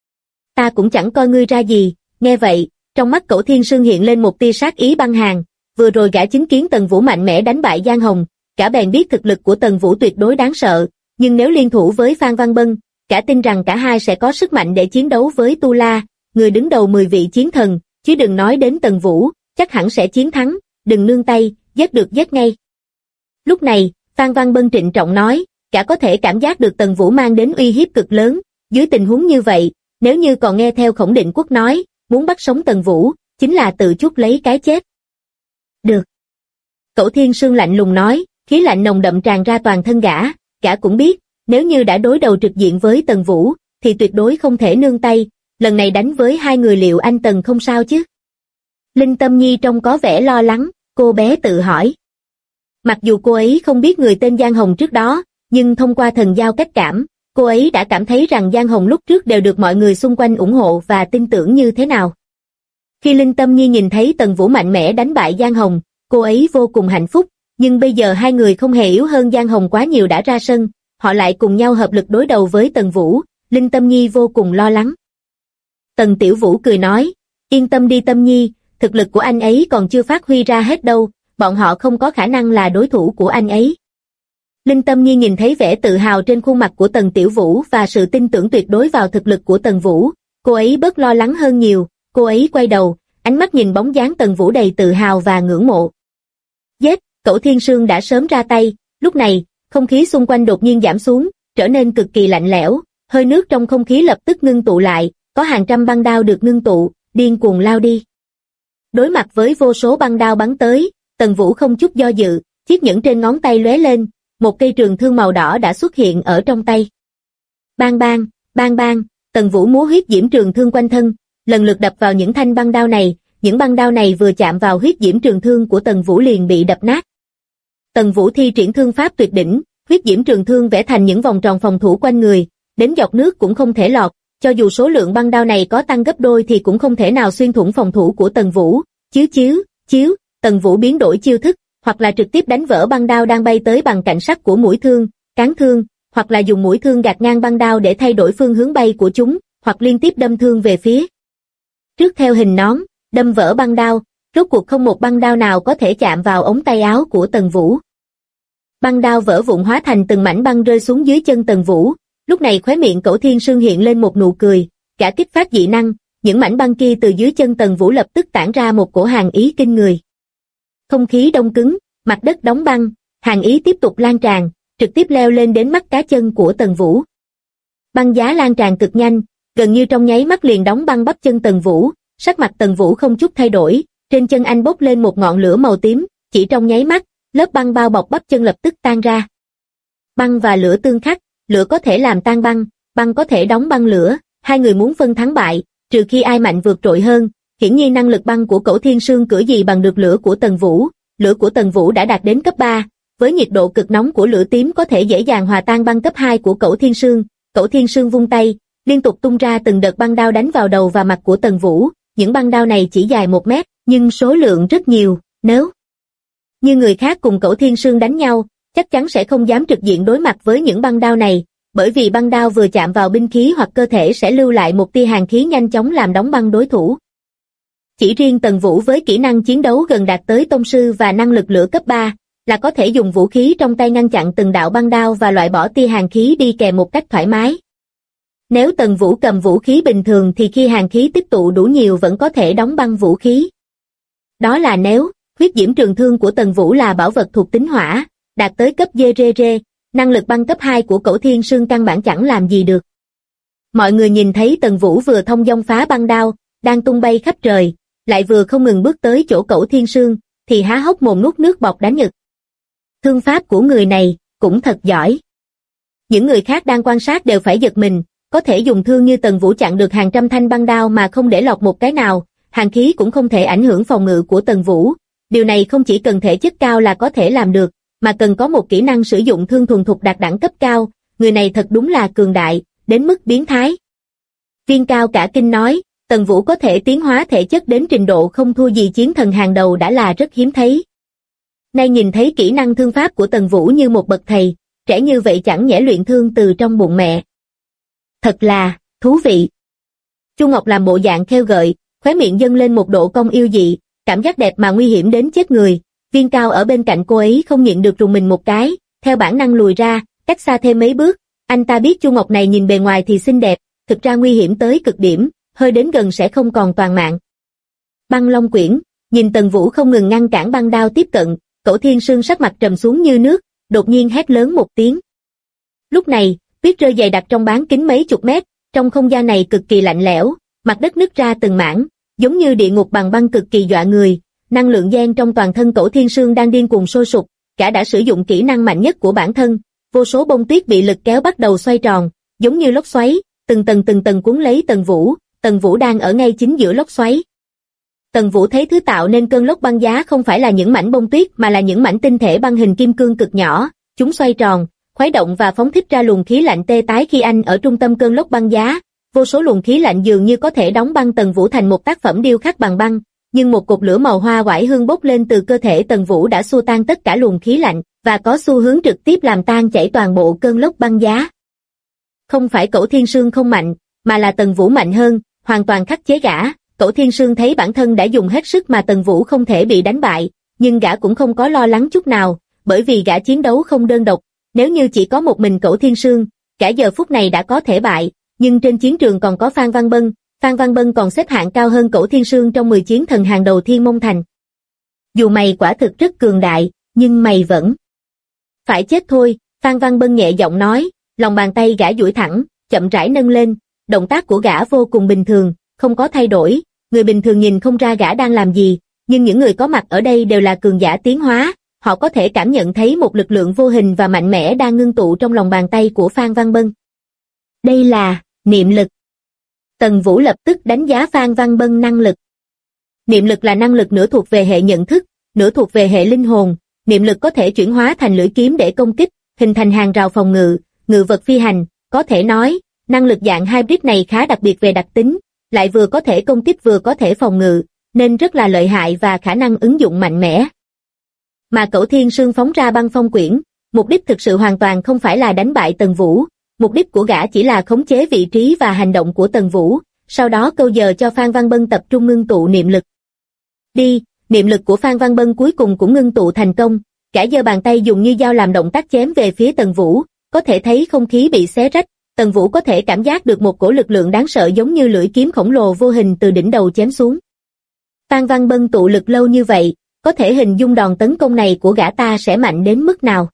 Ta cũng chẳng coi ngươi ra gì. Nghe vậy, trong mắt Cẩu Thiên Sương hiện lên một tia sát ý băng hàn, vừa rồi gã chứng kiến Tần Vũ mạnh mẽ đánh bại Giang Hồng, gã bèn biết thực lực của Tần Vũ tuyệt đối đáng sợ, nhưng nếu liên thủ với Phan Văn Bân, gã tin rằng cả hai sẽ có sức mạnh để chiến đấu với Tu La, người đứng đầu 10 vị chiến thần, chứ đừng nói đến Tần Vũ, chắc hẳn sẽ chiến thắng, đừng nương tay, giết được giết ngay. Lúc này, Phan Văn Bân trịnh trọng nói, gã có thể cảm giác được Tần Vũ mang đến uy hiếp cực lớn, dưới tình huống như vậy, nếu như còn nghe theo Khổng Định Quốc nói, muốn bắt sống Tần Vũ, chính là tự chuốc lấy cái chết. Được. Cẩu Thiên Sương lạnh lùng nói, khí lạnh nồng đậm tràn ra toàn thân gã cũng biết, nếu như đã đối đầu trực diện với Tần Vũ, thì tuyệt đối không thể nương tay, lần này đánh với hai người liệu anh Tần không sao chứ? Linh Tâm Nhi trông có vẻ lo lắng, cô bé tự hỏi. Mặc dù cô ấy không biết người tên Giang Hồng trước đó, nhưng thông qua thần giao cách cảm, cô ấy đã cảm thấy rằng Giang Hồng lúc trước đều được mọi người xung quanh ủng hộ và tin tưởng như thế nào. Khi Linh Tâm Nhi nhìn thấy Tần Vũ mạnh mẽ đánh bại Giang Hồng, cô ấy vô cùng hạnh phúc, nhưng bây giờ hai người không hề yếu hơn Giang Hồng quá nhiều đã ra sân, họ lại cùng nhau hợp lực đối đầu với Tần Vũ, Linh Tâm Nhi vô cùng lo lắng. Tần Tiểu Vũ cười nói, yên tâm đi Tâm Nhi, thực lực của anh ấy còn chưa phát huy ra hết đâu, bọn họ không có khả năng là đối thủ của anh ấy. Linh Tâm Nhi nhìn thấy vẻ tự hào trên khuôn mặt của Tần Tiểu Vũ và sự tin tưởng tuyệt đối vào thực lực của Tần Vũ, cô ấy bớt lo lắng hơn nhiều, cô ấy quay đầu, ánh mắt nhìn bóng dáng Tần Vũ đầy tự hào và ngưỡng mộ. Giết, Cẩu Thiên Sương đã sớm ra tay, lúc này, không khí xung quanh đột nhiên giảm xuống, trở nên cực kỳ lạnh lẽo, hơi nước trong không khí lập tức ngưng tụ lại, có hàng trăm băng đao được ngưng tụ, điên cuồng lao đi. Đối mặt với vô số băng đao bắn tới, Tần Vũ không chút do dự, chiếc nhẫn trên ngón tay lóe lên, một cây trường thương màu đỏ đã xuất hiện ở trong tay. Bang bang, bang bang, Tần Vũ múa huyết diễm trường thương quanh thân, lần lượt đập vào những thanh băng đao này, những băng đao này vừa chạm vào huyết diễm trường thương của Tần Vũ liền bị đập nát. Tần Vũ thi triển thương pháp tuyệt đỉnh, huyết diễm trường thương vẽ thành những vòng tròn phòng thủ quanh người, đến giọt nước cũng không thể lọt, cho dù số lượng băng đao này có tăng gấp đôi thì cũng không thể nào xuyên thủng phòng thủ của Tần Vũ. Chiếu, Tần Vũ biến đổi chiêu thức, hoặc là trực tiếp đánh vỡ băng đao đang bay tới bằng cạnh sắc của mũi thương, cán thương, hoặc là dùng mũi thương gạt ngang băng đao để thay đổi phương hướng bay của chúng, hoặc liên tiếp đâm thương về phía trước theo hình nón, đâm vỡ băng đao, rốt cuộc không một băng đao nào có thể chạm vào ống tay áo của Tần Vũ. Băng đao vỡ vụn hóa thành từng mảnh băng rơi xuống dưới chân Tần Vũ, lúc này khóe miệng Cẩu Thiên Sương hiện lên một nụ cười, gã kích phát dị năng, những mảnh băng kia từ dưới chân Tần Vũ lập tức tản ra một cổ hàn ý kinh người. Không khí đông cứng, mặt đất đóng băng, hàn ý tiếp tục lan tràn, trực tiếp leo lên đến mắt cá chân của Tần Vũ. Băng giá lan tràn cực nhanh, gần như trong nháy mắt liền đóng băng bắp chân Tần Vũ, sắc mặt Tần Vũ không chút thay đổi, trên chân anh bốc lên một ngọn lửa màu tím, chỉ trong nháy mắt, lớp băng bao bọc bắp chân lập tức tan ra. Băng và lửa tương khắc, lửa có thể làm tan băng, băng có thể đóng băng lửa, hai người muốn phân thắng bại, trừ khi ai mạnh vượt trội hơn, hiển nhiên năng lực băng của Cẩu Thiên Sương cửa gì bằng được lửa của Tần Vũ, lửa của Tần Vũ đã đạt đến cấp 3, với nhiệt độ cực nóng của lửa tím có thể dễ dàng hòa tan băng cấp 2 của Cẩu Thiên Sương. Cẩu Thiên Sương vung tay, liên tục tung ra từng đợt băng đao đánh vào đầu và mặt của Tần Vũ, những băng đao này chỉ dài 1 mét, nhưng số lượng rất nhiều, nếu như người khác cùng Cẩu Thiên Sương đánh nhau, chắc chắn sẽ không dám trực diện đối mặt với những băng đao này, bởi vì băng đao vừa chạm vào binh khí hoặc cơ thể sẽ lưu lại một tia hàn khí nhanh chóng làm đóng băng đối thủ. Chỉ riêng Tần Vũ với kỹ năng chiến đấu gần đạt tới tông sư và năng lực lửa cấp 3, là có thể dùng vũ khí trong tay ngăn chặn từng đạo băng đao và loại bỏ tia hàn khí đi kèm một cách thoải mái. Nếu Tần Vũ cầm vũ khí bình thường thì khi hàn khí tích tụ đủ nhiều vẫn có thể đóng băng vũ khí. Đó là nếu, huyết diễm trường thương của Tần Vũ là bảo vật thuộc tính hỏa, đạt tới cấp GRG, năng lực băng cấp 2 của Cẩu Thiên Sương căn bản chẳng làm gì được. Mọi người nhìn thấy Tần Vũ vừa thông dong phá băng đao, đang tung bay khắp trời, lại vừa không ngừng bước tới chỗ Cẩu Thiên Sương, thì há hốc mồm nuốt nước bọt đánh ngực. Thương pháp của người này, cũng thật giỏi. Những người khác đang quan sát đều phải giật mình, có thể dùng thương như Tần Vũ chặn được hàng trăm thanh băng đao mà không để lọt một cái nào, hàn khí cũng không thể ảnh hưởng phòng ngự của Tần Vũ. Điều này không chỉ cần thể chất cao là có thể làm được, mà cần có một kỹ năng sử dụng thương thuần thục đạt đẳng cấp cao, người này thật đúng là cường đại, đến mức biến thái. Viên Cao cả kinh nói, Tần Vũ có thể tiến hóa thể chất đến trình độ không thua gì chiến thần hàng đầu đã là rất hiếm thấy. Nay nhìn thấy kỹ năng thương pháp của Tần Vũ như một bậc thầy, trẻ như vậy chẳng nhẽ luyện thương từ trong bụng mẹ. Thật là, thú vị. Chu Ngọc làm bộ dạng khêu gợi, khóe miệng dâng lên một độ cong yêu dị, cảm giác đẹp mà nguy hiểm đến chết người. Viên Cao ở bên cạnh cô ấy không nhịn được rùng mình một cái, theo bản năng lùi ra, cách xa thêm mấy bước. Anh ta biết Chu Ngọc này nhìn bề ngoài thì xinh đẹp, thực ra nguy hiểm tới cực điểm, hơi đến gần sẽ không còn toàn mạng. Băng Long Quyển, nhìn Tần Vũ không ngừng ngăn cản băng đao tiếp cận, Cẩu Thiên Sương sắc mặt trầm xuống như nước, đột nhiên hét lớn một tiếng. Lúc này, tuyết rơi dày đặc trong bán kính mấy chục mét, trong không gian này cực kỳ lạnh lẽo, mặt đất nứt ra từng mảng, giống như địa ngục bằng băng cực kỳ dọa người. Năng lượng gen trong toàn thân Cẩu Thiên Sương đang điên cuồng sôi sục, gã đã sử dụng kỹ năng mạnh nhất của bản thân, vô số bông tuyết bị lực kéo bắt đầu xoay tròn, giống như lốc xoáy, từng tầng cuốn lấy Tần Vũ đang ở ngay chính giữa lốc xoáy. Tần Vũ thấy thứ tạo nên cơn lốc băng giá không phải là những mảnh bông tuyết mà là những mảnh tinh thể băng hình kim cương cực nhỏ, chúng xoay tròn, khuấy động và phóng thích ra luồng khí lạnh tê tái khi anh ở trung tâm cơn lốc băng giá, vô số luồng khí lạnh dường như có thể đóng băng Tần Vũ thành một tác phẩm điêu khắc bằng băng, nhưng một cột lửa màu hoa oải hương bốc lên từ cơ thể Tần Vũ đã xua tan tất cả luồng khí lạnh và có xu hướng trực tiếp làm tan chảy toàn bộ cơn lốc băng giá. Không phải Cẩu Thiên Sương không mạnh, mà là Tần Vũ mạnh hơn, hoàn toàn khắc chế gã. Cẩu Thiên Sương thấy bản thân đã dùng hết sức mà Tần Vũ không thể bị đánh bại, nhưng gã cũng không có lo lắng chút nào, bởi vì gã chiến đấu không đơn độc, nếu như chỉ có một mình Cẩu Thiên Sương, gã giờ phút này đã có thể bại, nhưng trên chiến trường còn có Phan Văn Bân còn xếp hạng cao hơn Cẩu Thiên Sương trong 10 chiến thần hàng đầu Thiên Môn Thành. Dù mày quả thực rất cường đại, nhưng mày vẫn phải chết thôi, Phan Văn Bân nhẹ giọng nói, lòng bàn tay gã duỗi thẳng, chậm rãi nâng lên, động tác của gã vô cùng bình thường, không có thay đổi, người bình thường nhìn không ra gã đang làm gì, nhưng những người có mặt ở đây đều là cường giả tiến hóa, họ có thể cảm nhận thấy một lực lượng vô hình và mạnh mẽ đang ngưng tụ trong lòng bàn tay của Phan Văn Bân. Đây là niệm lực. Tần Vũ lập tức đánh giá Phan Văn Bân năng lực. Niệm lực là năng lực nửa thuộc về hệ nhận thức, nửa thuộc về hệ linh hồn, niệm lực có thể chuyển hóa thành lưỡi kiếm để công kích, hình thành hàng rào phòng ngự, ngự vật phi hành, có thể nói, năng lực dạng hybrid này khá đặc biệt về đặc tính, lại vừa có thể công kích vừa có thể phòng ngự, nên rất là lợi hại và khả năng ứng dụng mạnh mẽ. Mà Cẩu Thiên Sương phóng ra băng phong quyển, mục đích thực sự hoàn toàn không phải là đánh bại Tần Vũ, mục đích của gã chỉ là khống chế vị trí và hành động của Tần Vũ, sau đó câu giờ cho Phan Văn Bân tập trung ngưng tụ niệm lực. Đi, niệm lực của Phan Văn Bân cuối cùng cũng ngưng tụ thành công, gã giơ bàn tay dùng như dao làm động tác chém về phía Tần Vũ, có thể thấy không khí bị xé rách, Tần Vũ có thể cảm giác được một cổ lực lượng đáng sợ giống như lưỡi kiếm khổng lồ vô hình từ đỉnh đầu chém xuống. Phan Văn Bân tụ lực lâu như vậy, có thể hình dung đòn tấn công này của gã ta sẽ mạnh đến mức nào.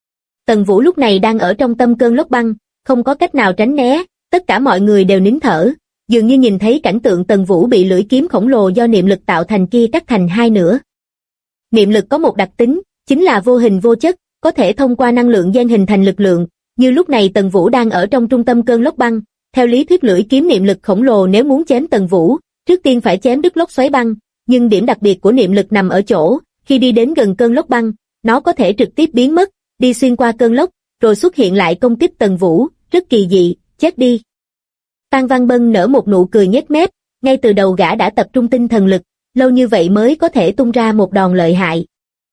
Tần Vũ lúc này đang ở trong tâm cơn lốc băng, không có cách nào tránh né, tất cả mọi người đều nín thở, dường như nhìn thấy cảnh tượng Tần Vũ bị lưỡi kiếm khổng lồ do niệm lực tạo thành kia cắt thành hai nửa. Niệm lực có một đặc tính, chính là vô hình vô chất, có thể thông qua năng lượng gen hình thành lực lượng, như lúc này Tần Vũ đang ở trong trung tâm cơn lốc băng, theo lý thuyết lưỡi kiếm niệm lực khổng lồ nếu muốn chém Tần Vũ, trước tiên phải chém đứt lốc xoáy băng, nhưng điểm đặc biệt của niệm lực nằm ở chỗ, khi đi đến gần cơn lốc băng, nó có thể trực tiếp biến mất, đi xuyên qua cơn lốc, rồi xuất hiện lại công kích Tần Vũ, rất kỳ dị, chết đi. Phan Văn Bân nở một nụ cười nhếch mép, ngay từ đầu gã đã tập trung tinh thần lực, lâu như vậy mới có thể tung ra một đòn lợi hại.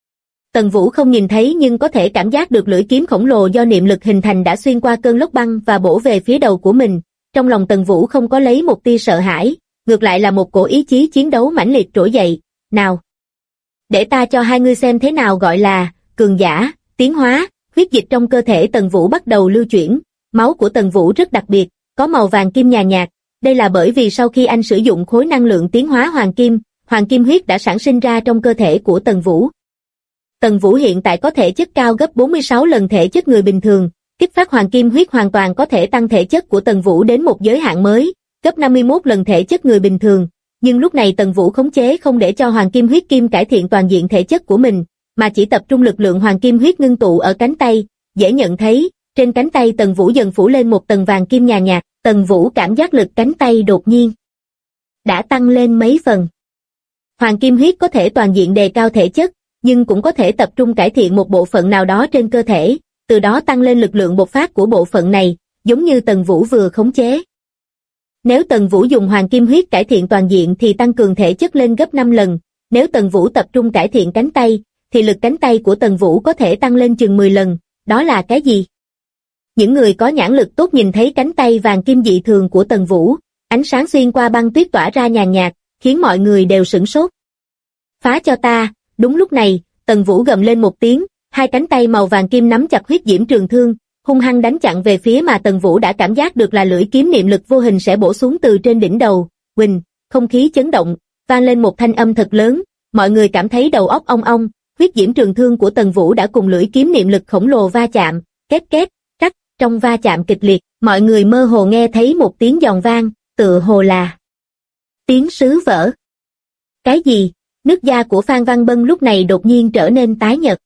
Tần Vũ không nhìn thấy nhưng có thể cảm giác được lưỡi kiếm khổng lồ do niệm lực hình thành đã xuyên qua cơn lốc băng và bổ về phía đầu của mình. Trong lòng Tần Vũ không có lấy một tia sợ hãi, ngược lại là một cổ ý chí chiến đấu mãnh liệt trỗi dậy. Nào, để ta cho hai ngươi xem thế nào gọi là cường giả, tiến hóa. Huyết dịch trong cơ thể Tần Vũ bắt đầu lưu chuyển, máu của Tần Vũ rất đặc biệt, có màu vàng kim nhàn nhạt. Đây là bởi vì sau khi anh sử dụng khối năng lượng tiến hóa hoàng kim huyết đã sản sinh ra trong cơ thể của Tần Vũ. Tần Vũ hiện tại có thể chất cao gấp 46 lần thể chất người bình thường, kích phát hoàng kim huyết hoàn toàn có thể tăng thể chất của Tần Vũ đến một giới hạn mới, gấp 51 lần thể chất người bình thường, nhưng lúc này Tần Vũ khống chế không để cho hoàng kim huyết kim cải thiện toàn diện thể chất của mình, mà chỉ tập trung lực lượng hoàng kim huyết ngưng tụ ở cánh tay, dễ nhận thấy, trên cánh tay Tần Vũ dần phủ lên một tầng vàng kim nhàn nhạt, Tần Vũ cảm giác lực cánh tay đột nhiên đã tăng lên mấy phần. Hoàng kim huyết có thể toàn diện đề cao thể chất, nhưng cũng có thể tập trung cải thiện một bộ phận nào đó trên cơ thể, từ đó tăng lên lực lượng bộc phát của bộ phận này, giống như Tần Vũ vừa khống chế. Nếu Tần Vũ dùng hoàng kim huyết cải thiện toàn diện thì tăng cường thể chất lên gấp 5 lần, nếu Tần Vũ tập trung cải thiện cánh tay, thì lực cánh tay của Tần Vũ có thể tăng lên chừng 10 lần, đó là cái gì? Những người có nhãn lực tốt nhìn thấy cánh tay vàng kim dị thường của Tần Vũ, ánh sáng xuyên qua băng tuyết tỏa ra nhàn nhạt, khiến mọi người đều sửng sốt. Phá cho ta! Đúng lúc này, Tần Vũ gầm lên một tiếng, hai cánh tay màu vàng kim nắm chặt huyết diễm trường thương, hung hăng đánh chặn về phía mà Tần Vũ đã cảm giác được là lưỡi kiếm niệm lực vô hình sẽ bổ xuống từ trên đỉnh đầu. Huỳnh, không khí chấn động, vang lên một thanh âm thật lớn, mọi người cảm thấy đầu óc ong ong, huyết diễm trường thương của Tần Vũ đã cùng lưỡi kiếm niệm lực khổng lồ va chạm, két két, rắc, trong va chạm kịch liệt, mọi người mơ hồ nghe thấy một tiếng giòn vang, tựa hồ là tiếng sứ vỡ. Cái gì? Nước da của Phan Văn Bân lúc này đột nhiên trở nên tái nhợt.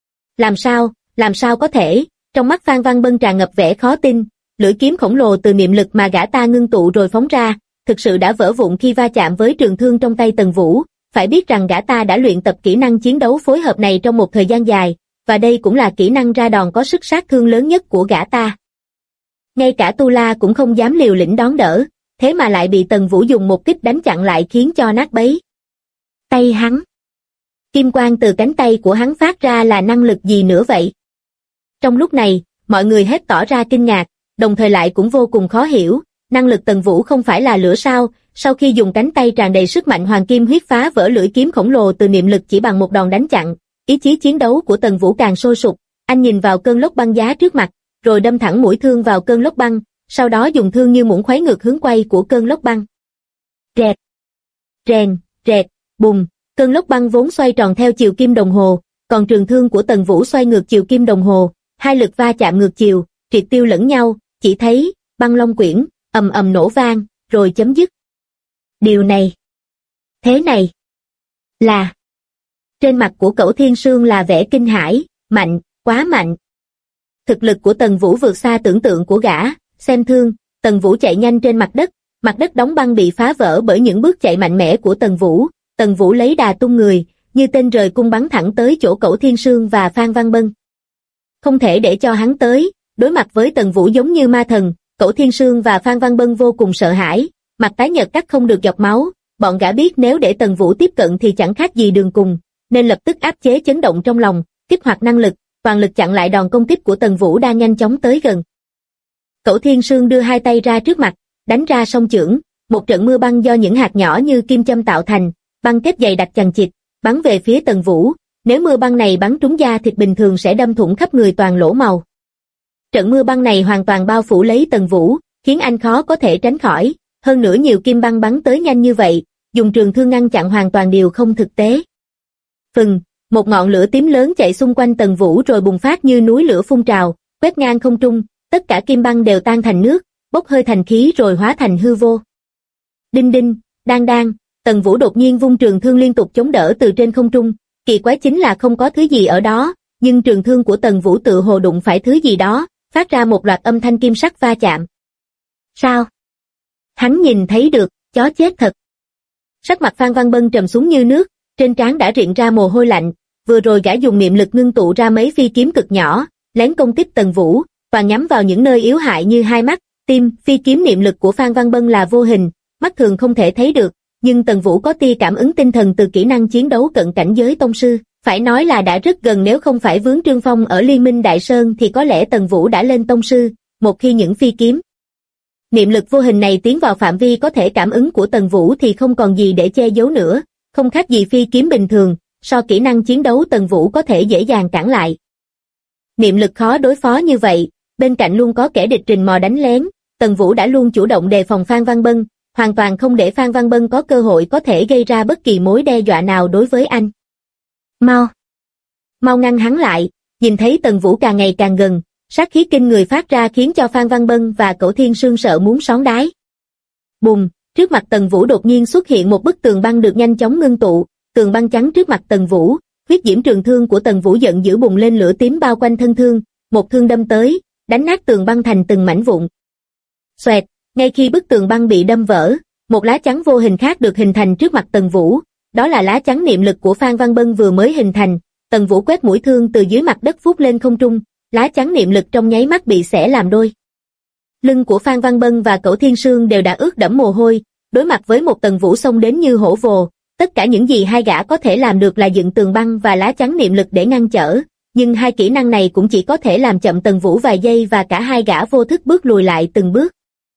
Làm sao có thể? Trong mắt Phan Văn Bân tràn ngập vẻ khó tin, lưỡi kiếm khổng lồ từ niệm lực mà gã ta ngưng tụ rồi phóng ra, thực sự đã vỡ vụn khi va chạm với trường thương trong tay Tần Vũ. Phải biết rằng gã ta đã luyện tập kỹ năng chiến đấu phối hợp này trong một thời gian dài, và đây cũng là kỹ năng ra đòn có sức sát thương lớn nhất của gã ta. Ngay cả Tu La cũng không dám liều lĩnh đón đỡ, thế mà lại bị Tần Vũ dùng một kích đánh chặn lại khiến cho nát bấy. Tay hắn. Kim quang từ cánh tay của hắn phát ra là năng lực gì nữa vậy? Trong lúc này, mọi người hết tỏ ra kinh ngạc, đồng thời lại cũng vô cùng khó hiểu, năng lực Tần Vũ không phải là lửa sao? Sau khi dùng cánh tay tràn đầy sức mạnh hoàng kim huyết phá vỡ lưỡi kiếm khổng lồ từ niệm lực chỉ bằng một đòn đánh chặn, ý chí chiến đấu của Tần Vũ càng sôi sục, anh nhìn vào cơn lốc băng giá trước mặt, rồi đâm thẳng mũi thương vào cơn lốc băng, sau đó dùng thương như muỗng khuấy ngược hướng quay của cơn lốc băng. Rẹt, rèn, rẹt, bùng, cơn lốc băng vốn xoay tròn theo chiều kim đồng hồ, còn trường thương của Tần Vũ xoay ngược chiều kim đồng hồ, hai lực va chạm ngược chiều, triệt tiêu lẫn nhau, chỉ thấy băng long quyển ầm ầm nổ vang, rồi chấm dứt. Điều này, thế này, là... Trên mặt của Cẩu Thiên Sương là vẻ kinh hãi, mạnh, quá mạnh. Thực lực của Tần Vũ vượt xa tưởng tượng của gã, xem thương, Tần Vũ chạy nhanh trên mặt đất đóng băng bị phá vỡ bởi những bước chạy mạnh mẽ của Tần Vũ lấy đà tung người, như tên rời cung bắn thẳng tới chỗ Cẩu Thiên Sương và Phan Văn Bân. Không thể để cho hắn tới, đối mặt với Tần Vũ giống như ma thần, Cẩu Thiên Sương và Phan Văn Bân vô cùng sợ hãi, mặt tái nhợt cắt không được giọt máu, bọn gã biết nếu để Tần Vũ tiếp cận thì chẳng khác gì đường cùng, nên lập tức áp chế chấn động trong lòng, kích hoạt năng lực, toàn lực chặn lại đòn công kích của Tần Vũ đang nhanh chóng tới gần. Cẩu Thiên Sương đưa hai tay ra trước mặt, đánh ra song chưởng, một trận mưa băng do những hạt nhỏ như kim châm tạo thành, băng kết dày đặc chằng chịt, bắn về phía Tần Vũ, Nếu mưa băng này bắn trúng da thịt bình thường sẽ đâm thủng khắp người toàn lỗ màu. Trận mưa băng này hoàn toàn bao phủ lấy Tần Vũ, khiến anh khó có thể tránh khỏi, hơn nữa nhiều kim băng bắn tới nhanh như vậy, dùng trường thương ngăn chặn hoàn toàn điều không thực tế. Phừng, một ngọn lửa tím lớn chạy xung quanh Tần Vũ rồi bùng phát như núi lửa phun trào, quét ngang không trung, tất cả kim băng đều tan thành nước, bốc hơi thành khí rồi hóa thành hư vô. Đinh đinh, đang đang, Tần Vũ đột nhiên vung trường thương liên tục chống đỡ từ trên không trung, kỳ quái chính là không có thứ gì ở đó, nhưng trường thương của Tần Vũ tự hồ đụng phải thứ gì đó, phát ra một loạt âm thanh kim sắc va chạm. Sao? Hắn nhìn thấy được, chó chết thật. Sắc mặt Phan Văn Bân trầm xuống như nước, trên trán đã rịn ra mồ hôi lạnh, vừa rồi gã dùng niệm lực ngưng tụ ra mấy phi kiếm cực nhỏ, lén công kích Tần Vũ, và nhắm vào những nơi yếu hại như hai mắt, tim. Phi kiếm niệm lực của Phan Văn Bân là vô hình, mắt thường không thể thấy được, nhưng Tần Vũ có tia cảm ứng tinh thần từ kỹ năng chiến đấu cận cảnh giới tông sư, phải nói là đã rất gần, nếu không phải vướng Trương Phong ở Liên Minh Đại Sơn thì có lẽ Tần Vũ đã lên tông sư. Một khi những phi kiếm niệm lực vô hình này tiến vào phạm vi có thể cảm ứng của Tần Vũ thì không còn gì để che giấu nữa, không khác gì phi kiếm bình thường, so kỹ năng chiến đấu Tần Vũ có thể dễ dàng cản lại. Niệm lực khó đối phó như vậy, bên cạnh luôn có kẻ địch rình mò đánh lén, Tần Vũ đã luôn chủ động đề phòng Phan Văn Bân, hoàn toàn không để Phan Văn Bân có cơ hội có thể gây ra bất kỳ mối đe dọa nào đối với anh. Mau ngăn hắn lại. Nhìn thấy Tần Vũ càng ngày càng gần, sát khí kinh người phát ra khiến cho Phan Văn Bân và Cẩu Thiên Sương sợ muốn xón đái. Bùng, trước mặt Tần Vũ đột nhiên xuất hiện một bức tường băng được nhanh chóng ngưng tụ, tường băng chắn trước mặt Tần Vũ, huyết diễm trường thương của Tần Vũ giận dữ bùng lên lửa tím bao quanh thân thương, một thương đâm tới, đánh nát tường băng thành từng mảnh vụn. Xoẹt, ngay khi bức tường băng bị đâm vỡ, một lá chắn vô hình khác được hình thành trước mặt Tần Vũ, đó là lá chắn niệm lực của Phan Văn Bân vừa mới hình thành. Tần Vũ quét mũi thương từ dưới mặt đất phút lên không trung, lá chắn niệm lực trong nháy mắt bị xẻ làm đôi. Lưng của Phan Văn Bân và Cẩu Thiên Sương đều đã ướt đẫm mồ hôi, đối mặt với một Tần Vũ xông đến như hổ vồ, tất cả những gì hai gã có thể làm được là dựng tường băng và lá chắn niệm lực để ngăn trở, nhưng hai kỹ năng này cũng chỉ có thể làm chậm Tần Vũ vài giây và cả hai gã vô thức bước lùi lại từng bước.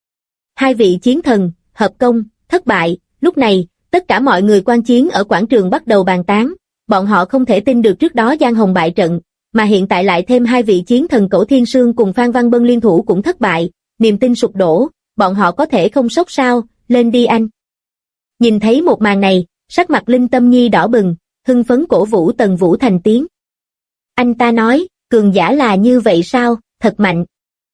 Hai vị chiến thần, hợp công, thất bại. Lúc này, tất cả mọi người quan chiến ở quảng trường bắt đầu bàn tán, bọn họ không thể tin được trước đó Giang Hồng bại trận, mà hiện tại lại thêm hai vị chiến thần Cẩu Thiên Sương cùng Phan Văn Bân liên thủ cũng thất bại, niềm tin sụp đổ, bọn họ có thể không sốc sao, lên đi anh. Nhìn thấy một màn này, sắc mặt Linh Tâm Nhi đỏ bừng, hưng phấn cổ vũ Tần Vũ thành tiếng. Anh ta nói, cường giả là như vậy sao, thật mạnh.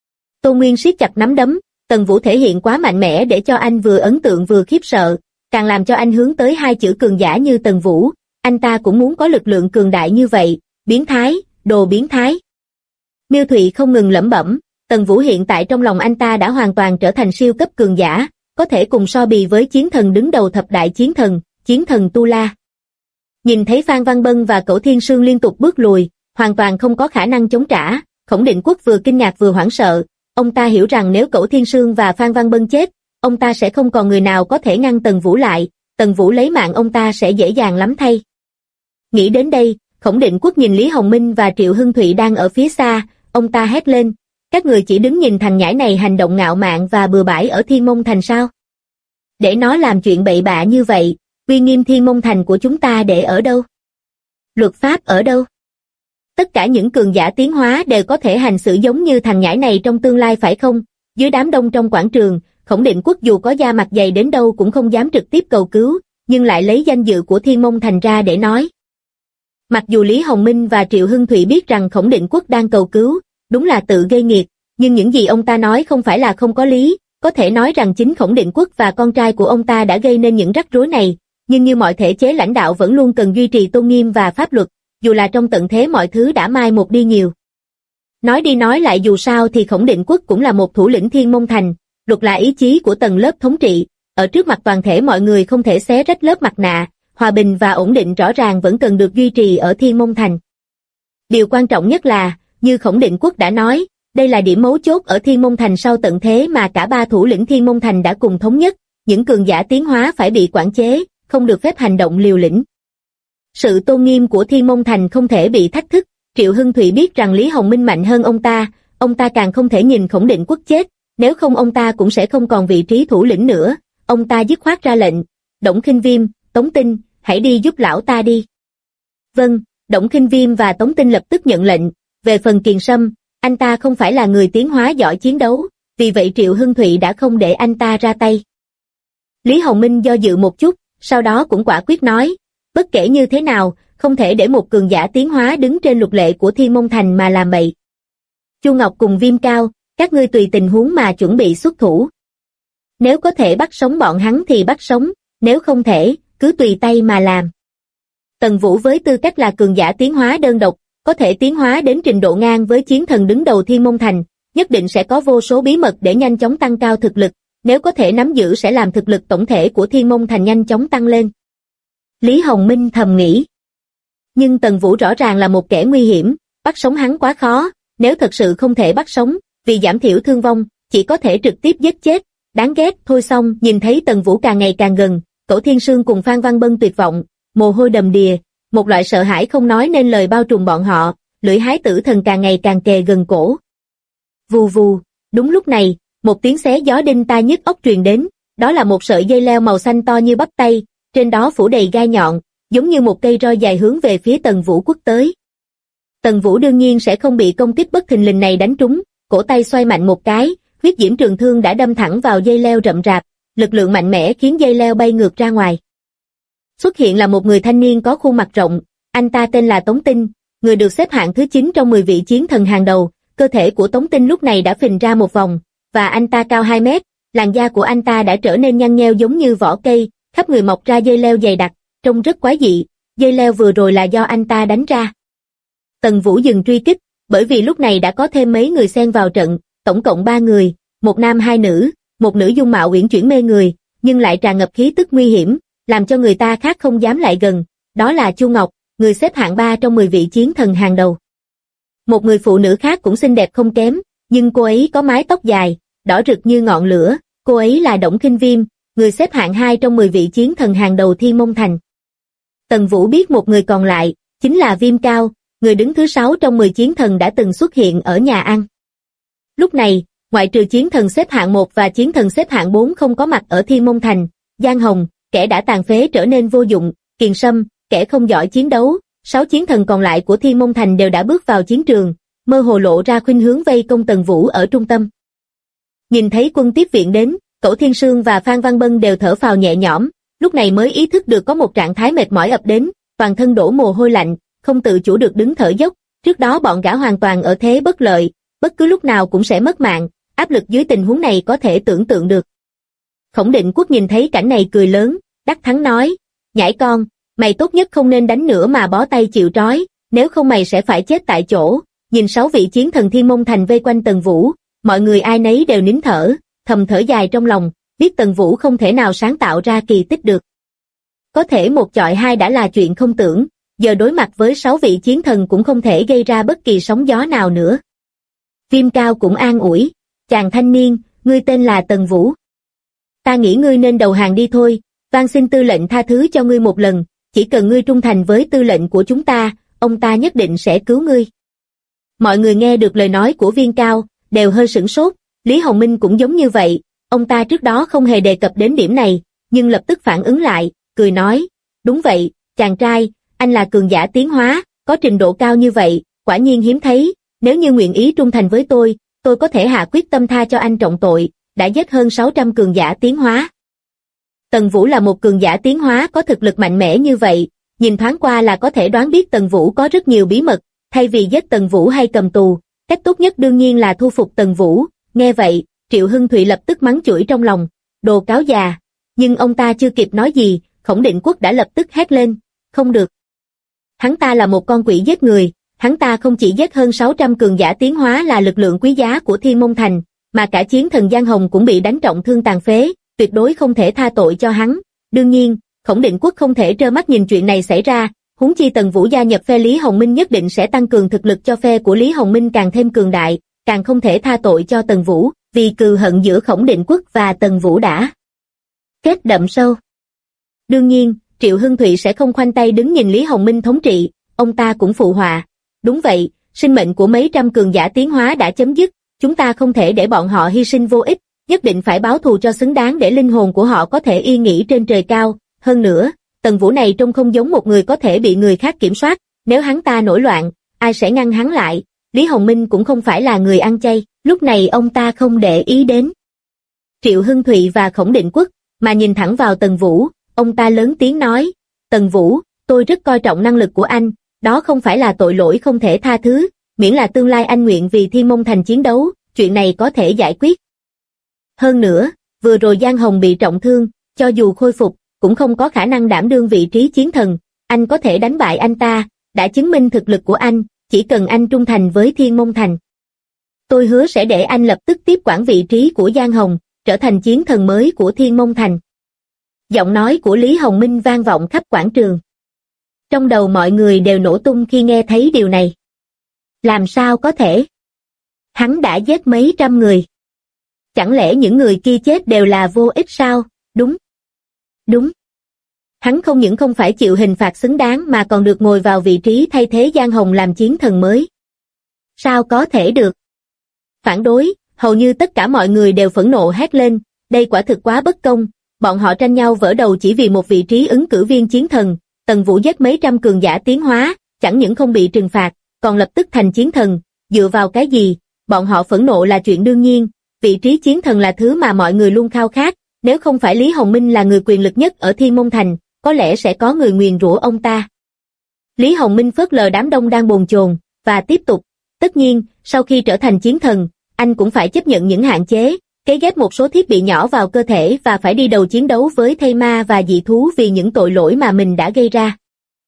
Tô Nguyên siết chặt nắm đấm, Tần Vũ thể hiện quá mạnh mẽ để cho anh vừa ấn tượng vừa khiếp sợ, càng làm cho anh hướng tới hai chữ cường giả như Tần Vũ, anh ta cũng muốn có lực lượng cường đại như vậy, biến thái, đồ biến thái. Miêu Thụy không ngừng lẩm bẩm, Tần Vũ hiện tại trong lòng anh ta đã hoàn toàn trở thành siêu cấp cường giả, có thể cùng so bì với chiến thần đứng đầu thập đại chiến thần Tu La. Nhìn thấy Phan Văn Bân và Cẩu Thiên Sương liên tục bước lùi, hoàn toàn không có khả năng chống trả, Khổng Định Quốc vừa kinh ngạc vừa hoảng sợ, ông ta hiểu rằng nếu Cẩu Thiên Sương và Phan Văn Bân chết, ông ta sẽ không còn người nào có thể ngăn Tần Vũ lại, Tần Vũ lấy mạng ông ta sẽ dễ dàng lắm thay. Nghĩ đến đây, Khổng Định Quốc nhìn Lý Hồng Minh và Triệu Hưng Thụy đang ở phía xa, ông ta hét lên, các người chỉ đứng nhìn thằng nhãi này hành động ngạo mạn và bừa bãi ở Thiên Môn Thành sao? Để nó làm chuyện bậy bạ như vậy, uy nghiêm Thiên Môn Thành của chúng ta để ở đâu? Luật pháp ở đâu? Tất cả những cường giả tiến hóa đều có thể hành xử giống như thằng nhãi này trong tương lai phải không? Dưới đám đông trong quảng trường, Khổng Định Quốc dù có da mặt dày đến đâu cũng không dám trực tiếp cầu cứu, nhưng lại lấy danh dự của Thiên Môn Thành ra để nói. Mặc dù Lý Hồng Minh và Triệu Hưng Thụy biết rằng Khổng Định Quốc đang cầu cứu, đúng là tự gây nghiệt, nhưng những gì ông ta nói không phải là không có lý, có thể nói rằng chính Khổng Định Quốc và con trai của ông ta đã gây nên những rắc rối này, nhưng như mọi thể chế lãnh đạo vẫn luôn cần duy trì tôn nghiêm và pháp luật, dù là trong tận thế mọi thứ đã mai một đi nhiều. Nói đi nói lại dù sao thì Khổng Định Quốc cũng là một thủ lĩnh Thiên Môn Thành, luật là ý chí của tầng lớp thống trị, ở trước mặt toàn thể mọi người không thể xé rách lớp mặt nạ, hòa bình và ổn định rõ ràng vẫn cần được duy trì ở Thiên Môn Thành. Điều quan trọng nhất là, như Khổng Định Quốc đã nói, đây là điểm mấu chốt ở Thiên Môn Thành sau tận thế mà cả ba thủ lĩnh Thiên Môn Thành đã cùng thống nhất, những cường giả tiến hóa phải bị quản chế, không được phép hành động liều lĩnh. Sự tôn nghiêm của Thiên Môn Thành không thể bị thách thức, Triệu Hưng Thụy biết rằng Lý Hồng Minh mạnh hơn ông ta càng không thể nhìn Khổng Định Quốc chết, nếu không ông ta cũng sẽ không còn vị trí thủ lĩnh nữa, ông ta dứt khoát ra lệnh, Đổng Khinh Viêm, Tống Tinh, hãy đi giúp lão ta đi. Vâng, Đổng Khinh Viêm và Tống Tinh lập tức nhận lệnh, về phần Kiền Sâm, anh ta không phải là người tiến hóa giỏi chiến đấu, vì vậy Triệu Hưng Thụy đã không để anh ta ra tay. Lý Hồng Minh do dự một chút, sau đó cũng quả quyết nói, bất kể như thế nào, không thể để một cường giả tiến hóa đứng trên luật lệ của Thiên Môn Thành mà làm bậy. Chu Ngọc cùng Viêm Cao, các ngươi tùy tình huống mà chuẩn bị xuất thủ. Nếu có thể bắt sống bọn hắn thì bắt sống, nếu không thể, cứ tùy tay mà làm. Tần Vũ với tư cách là cường giả tiến hóa đơn độc, có thể tiến hóa đến trình độ ngang với chiến thần đứng đầu Thiên Môn Thành, nhất định sẽ có vô số bí mật để nhanh chóng tăng cao thực lực, nếu có thể nắm giữ sẽ làm thực lực tổng thể của Thiên Môn Thành nhanh chóng tăng lên. Lý Hồng Minh thầm nghĩ. Nhưng Tần Vũ rõ ràng là một kẻ nguy hiểm, bắt sống hắn quá khó, nếu thật sự không thể bắt sống, vì giảm thiểu thương vong, chỉ có thể trực tiếp giết chết, đáng ghét. Thôi xong, nhìn thấy Tần Vũ càng ngày càng gần, Cổ Thiên Sương cùng Phan Văn Bân tuyệt vọng, mồ hôi đầm đìa, một loại sợ hãi không nói nên lời bao trùm bọn họ, lưỡi hái tử thần càng ngày càng kề gần cổ. Vù vù, đúng lúc này, một tiếng xé gió đinh tai nhức óc truyền đến, đó là một sợi dây leo màu xanh to như bắp tay, trên đó phủ đầy gai nhọn, giống như một cây roi dài hướng về phía Tần Vũ quất tới. Tần Vũ đương nhiên sẽ không bị công kích bất thình lình này đánh trúng, cổ tay xoay mạnh một cái, huyết diễm trường thương đã đâm thẳng vào dây leo rậm rạp, lực lượng mạnh mẽ khiến dây leo bay ngược ra ngoài. Xuất hiện là một người thanh niên có khuôn mặt rộng, anh ta tên là Tống Tinh, người được xếp hạng thứ 9 trong 10 vị chiến thần hàng đầu, cơ thể của Tống Tinh lúc này đã phình ra một vòng, và anh ta cao 2 mét, làn da của anh ta đã trở nên nhăn nheo giống như vỏ cây, khắp người mọc ra dây leo dày đặc, trông rất quái dị, dây leo vừa rồi là do anh ta đánh ra. Tần Vũ dừng truy kích, bởi vì lúc này đã có thêm mấy người xen vào trận, tổng cộng 3 người, một nam hai nữ, một nữ dung mạo uyển chuyển mê người, nhưng lại tràn ngập khí tức nguy hiểm, làm cho người ta khác không dám lại gần, đó là Chu Ngọc, người xếp hạng 3 trong 10 vị chiến thần hàng đầu. Một người phụ nữ khác cũng xinh đẹp không kém, nhưng cô ấy có mái tóc dài, đỏ rực như ngọn lửa, cô ấy là Đổng Khinh Viêm, người xếp hạng 2 trong 10 vị chiến thần hàng đầu Thiên Môn Thành. Tần Vũ biết một người còn lại, chính là Viêm Cao, người đứng thứ 6 trong 10 chiến thần đã từng xuất hiện ở nhà ăn. Lúc này, ngoại trừ chiến thần xếp hạng 1 và chiến thần xếp hạng 4 không có mặt ở Thiên Môn Thành, Giang Hồng, kẻ đã tàn phế trở nên vô dụng, Kiền Sâm, kẻ không giỏi chiến đấu, 6 chiến thần còn lại của Thiên Môn Thành đều đã bước vào chiến trường, mơ hồ lộ ra khuynh hướng vây công Tần Vũ ở trung tâm. Nhìn thấy quân tiếp viện đến, Cổ Thiên Sương và Phan Văn Bân đều thở phào nhẹ nhõm, lúc này mới ý thức được có một trạng thái mệt mỏi ập đến, toàn thân đổ mồ hôi lạnh, không tự chủ được đứng thở dốc, trước đó bọn gã hoàn toàn ở thế bất lợi, bất cứ lúc nào cũng sẽ mất mạng, áp lực dưới tình huống này có thể tưởng tượng được. Khổng Định Quốc nhìn thấy cảnh này cười lớn, đắc thắng nói, nhãi con, mày tốt nhất không nên đánh nữa mà bó tay chịu trói, nếu không mày sẽ phải chết tại chỗ. Nhìn 6 vị chiến thần Thiên Môn Thành vây quanh Tần Vũ, mọi người ai nấy đều nín thở, thầm thở dài trong lòng, biết Tần Vũ không thể nào sáng tạo ra kỳ tích được. Có thể một chọi hai đã là chuyện không tưởng, giờ đối mặt với 6 vị chiến thần cũng không thể gây ra bất kỳ sóng gió nào nữa. Viêm Cao cũng an ủi, chàng thanh niên, ngươi tên là Tần Vũ. Ta nghĩ ngươi nên đầu hàng đi thôi, van xin tư lệnh tha thứ cho ngươi một lần, chỉ cần ngươi trung thành với tư lệnh của chúng ta, ông ta nhất định sẽ cứu ngươi. Mọi người nghe được lời nói của Viêm Cao, đều hơi sửng sốt, Lý Hồng Minh cũng giống như vậy, ông ta trước đó không hề đề cập đến điểm này, nhưng lập tức phản ứng lại, cười nói, đúng vậy, chàng trai, anh là cường giả tiến hóa, có trình độ cao như vậy, quả nhiên hiếm thấy, nếu như nguyện ý trung thành với tôi có thể hạ quyết tâm tha cho anh trọng tội, đã giết hơn 600 cường giả tiến hóa. Tần Vũ là một cường giả tiến hóa có thực lực mạnh mẽ như vậy, nhìn thoáng qua là có thể đoán biết Tần Vũ có rất nhiều bí mật, thay vì giết Tần Vũ hay cầm tù, cách tốt nhất đương nhiên là thu phục Tần Vũ. Nghe vậy, Triệu Hưng Thụy lập tức mắng chửi trong lòng, đồ cáo già, nhưng ông ta chưa kịp nói gì, Khổng Định Quốc đã lập tức hét lên, không được. Hắn ta là một con quỷ giết người, hắn ta không chỉ giết hơn 600 cường giả tiến hóa là lực lượng quý giá của Thiên Môn Thành, mà cả chiến thần Giang Hồng cũng bị đánh trọng thương tàn phế, tuyệt đối không thể tha tội cho hắn. Đương nhiên, Khổng Định Quốc không thể trơ mắt nhìn chuyện này xảy ra, huống chi Tần Vũ gia nhập phe Lý Hồng Minh nhất định sẽ tăng cường thực lực cho phe của Lý Hồng Minh càng thêm cường đại, càng không thể tha tội cho Tần Vũ, vì cừu hận giữa Khổng Định Quốc và Tần Vũ đã kết đậm sâu. Đương nhiên, Triệu Hưng Thụy sẽ không khoanh tay đứng nhìn Lý Hồng Minh thống trị, ông ta cũng phụ họa. Đúng vậy, sinh mệnh của mấy trăm cường giả tiến hóa đã chấm dứt, chúng ta không thể để bọn họ hy sinh vô ích, nhất định phải báo thù cho xứng đáng để linh hồn của họ có thể yên nghỉ trên trời cao. Hơn nữa, Tần Vũ này trông không giống một người có thể bị người khác kiểm soát, nếu hắn ta nổi loạn, ai sẽ ngăn hắn lại? Lý Hồng Minh cũng không phải là người ăn chay, lúc này ông ta không để ý đến Triệu Hưng Thụy và Khổng Định Quốc, mà nhìn thẳng vào Tần Vũ, ông ta lớn tiếng nói, Tần Vũ, tôi rất coi trọng năng lực của anh, đó không phải là tội lỗi không thể tha thứ, miễn là tương lai anh nguyện vì Thiên Môn Thành chiến đấu, chuyện này có thể giải quyết. Hơn nữa, vừa rồi Giang Hồng bị trọng thương, cho dù khôi phục, cũng không có khả năng đảm đương vị trí chiến thần, anh có thể đánh bại anh ta, đã chứng minh thực lực của anh, chỉ cần anh trung thành với Thiên Môn Thành. Tôi hứa sẽ để anh lập tức tiếp quản vị trí của Giang Hồng, trở thành chiến thần mới của Thiên Môn Thành. Giọng nói của Lý Hồng Minh vang vọng khắp quảng trường. Trong đầu mọi người đều nổ tung khi nghe thấy điều này. Làm sao có thể? Hắn đã giết mấy trăm người. Chẳng lẽ những người kia chết đều là vô ích sao? Đúng. Đúng. Hắn không những không phải chịu hình phạt xứng đáng mà còn được ngồi vào vị trí thay thế Giang Hồng làm chiến thần mới. Sao có thể được? Phản đối, hầu như tất cả mọi người đều phẫn nộ hét lên, đây quả thực quá bất công, bọn họ tranh nhau vỡ đầu chỉ vì một vị trí ứng cử viên chiến thần, Tần Vũ giết mấy trăm cường giả tiến hóa, chẳng những không bị trừng phạt, còn lập tức thành chiến thần, dựa vào cái gì? Bọn họ phẫn nộ là chuyện đương nhiên, vị trí chiến thần là thứ mà mọi người luôn khao khát, nếu không phải Lý Hồng Minh là người quyền lực nhất ở Thiên Môn Thành, có lẽ sẽ có người nguyền rủa ông ta. Lý Hồng Minh phớt lờ đám đông đang bồn chồn, và tiếp tục, tất nhiên, sau khi trở thành chiến thần, anh cũng phải chấp nhận những hạn chế, cấy ghép một số thiết bị nhỏ vào cơ thể và phải đi đầu chiến đấu với thây ma và dị thú vì những tội lỗi mà mình đã gây ra.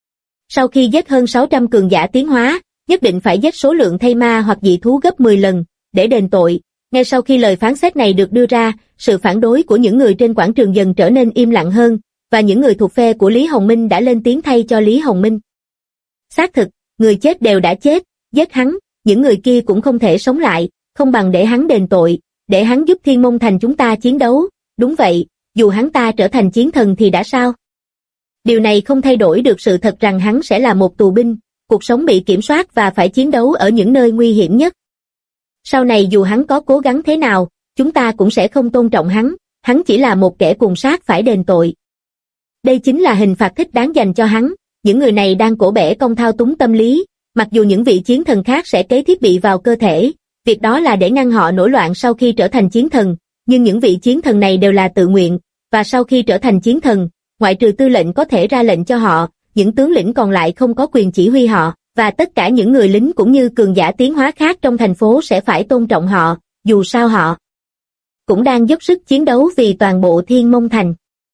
Sau khi giết hơn 600 cường giả tiến hóa, nhất định phải giết số lượng thây ma hoặc dị thú gấp 10 lần, để đền tội. Ngay sau khi lời phán xét này được đưa ra, sự phản đối của những người trên quảng trường dần trở nên im lặng hơn, và những người thuộc phe của Lý Hồng Minh đã lên tiếng thay cho Lý Hồng Minh. Xác thực, người chết đều đã chết, giết hắn, những người kia cũng không thể sống lại, không bằng để hắn đền tội, để hắn giúp Thiên Môn Thành chúng ta chiến đấu, đúng vậy, dù hắn ta trở thành chiến thần thì đã sao? Điều này không thay đổi được sự thật rằng hắn sẽ là một tù binh, cuộc sống bị kiểm soát và phải chiến đấu ở những nơi nguy hiểm nhất. Sau này dù hắn có cố gắng thế nào, chúng ta cũng sẽ không tôn trọng hắn chỉ là một kẻ cùng sát phải đền tội. Đây chính là hình phạt thích đáng dành cho hắn, những người này đang cổ bẻ công thao túng tâm lý, mặc dù những vị chiến thần khác sẽ cấy thiết bị vào cơ thể, việc đó là để ngăn họ nổi loạn sau khi trở thành chiến thần, nhưng những vị chiến thần này đều là tự nguyện, và sau khi trở thành chiến thần, ngoại trừ tư lệnh có thể ra lệnh cho họ, những tướng lĩnh còn lại không có quyền chỉ huy họ, và tất cả những người lính cũng như cường giả tiến hóa khác trong thành phố sẽ phải tôn trọng họ, dù sao họ cũng đang dốc sức chiến đấu vì toàn bộ Thiên Môn Thành.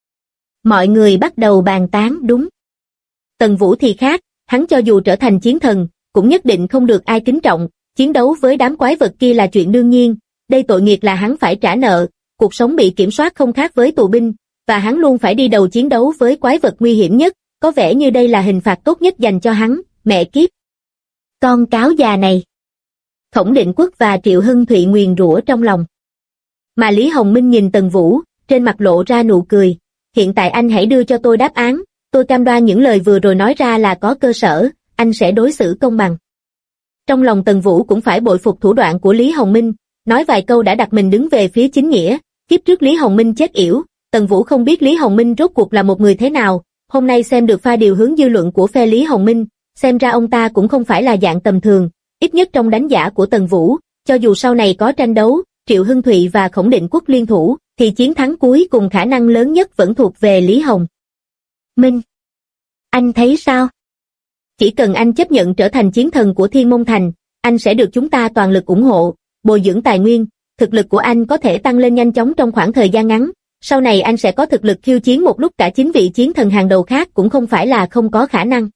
Mọi người bắt đầu bàn tán đúng. Tần Vũ thì khác, hắn cho dù trở thành chiến thần, cũng nhất định không được ai kính trọng, chiến đấu với đám quái vật kia là chuyện đương nhiên, đây tội nghiệp là hắn phải trả nợ, cuộc sống bị kiểm soát không khác với tù binh, và hắn luôn phải đi đầu chiến đấu với quái vật nguy hiểm nhất, có vẻ như đây là hình phạt tốt nhất dành cho hắn, mẹ kiếp. Con cáo già này. Khổng Định Quốc và Triệu Hưng Thụy nguyền rủa trong lòng. Mà Lý Hồng Minh nhìn Tần Vũ, trên mặt lộ ra nụ cười, hiện tại anh hãy đưa cho tôi đáp án, tôi cam đoan những lời vừa rồi nói ra là có cơ sở, anh sẽ đối xử công bằng. Trong lòng Tần Vũ cũng phải bội phục thủ đoạn của Lý Hồng Minh, nói vài câu đã đặt mình đứng về phía chính nghĩa, kiếp trước Lý Hồng Minh chết yểu, Tần Vũ không biết Lý Hồng Minh rốt cuộc là một người thế nào, hôm nay xem được pha điều hướng dư luận của phe Lý Hồng Minh, xem ra ông ta cũng không phải là dạng tầm thường, ít nhất trong đánh giá của Tần Vũ, cho dù sau này có tranh đấu, Triệu Hưng Thụy và Khổng Định Quốc liên thủ, thì chiến thắng cuối cùng khả năng lớn nhất vẫn thuộc về Lý Hồng Minh. Anh thấy sao? Chỉ cần anh chấp nhận trở thành chiến thần của Thiên Môn Thành, anh sẽ được chúng ta toàn lực ủng hộ, bồi dưỡng tài nguyên, thực lực của anh có thể tăng lên nhanh chóng trong khoảng thời gian ngắn, sau này anh sẽ có thực lực khiêu chiến một lúc cả 9 vị chiến thần hàng đầu khác cũng không phải là không có khả năng.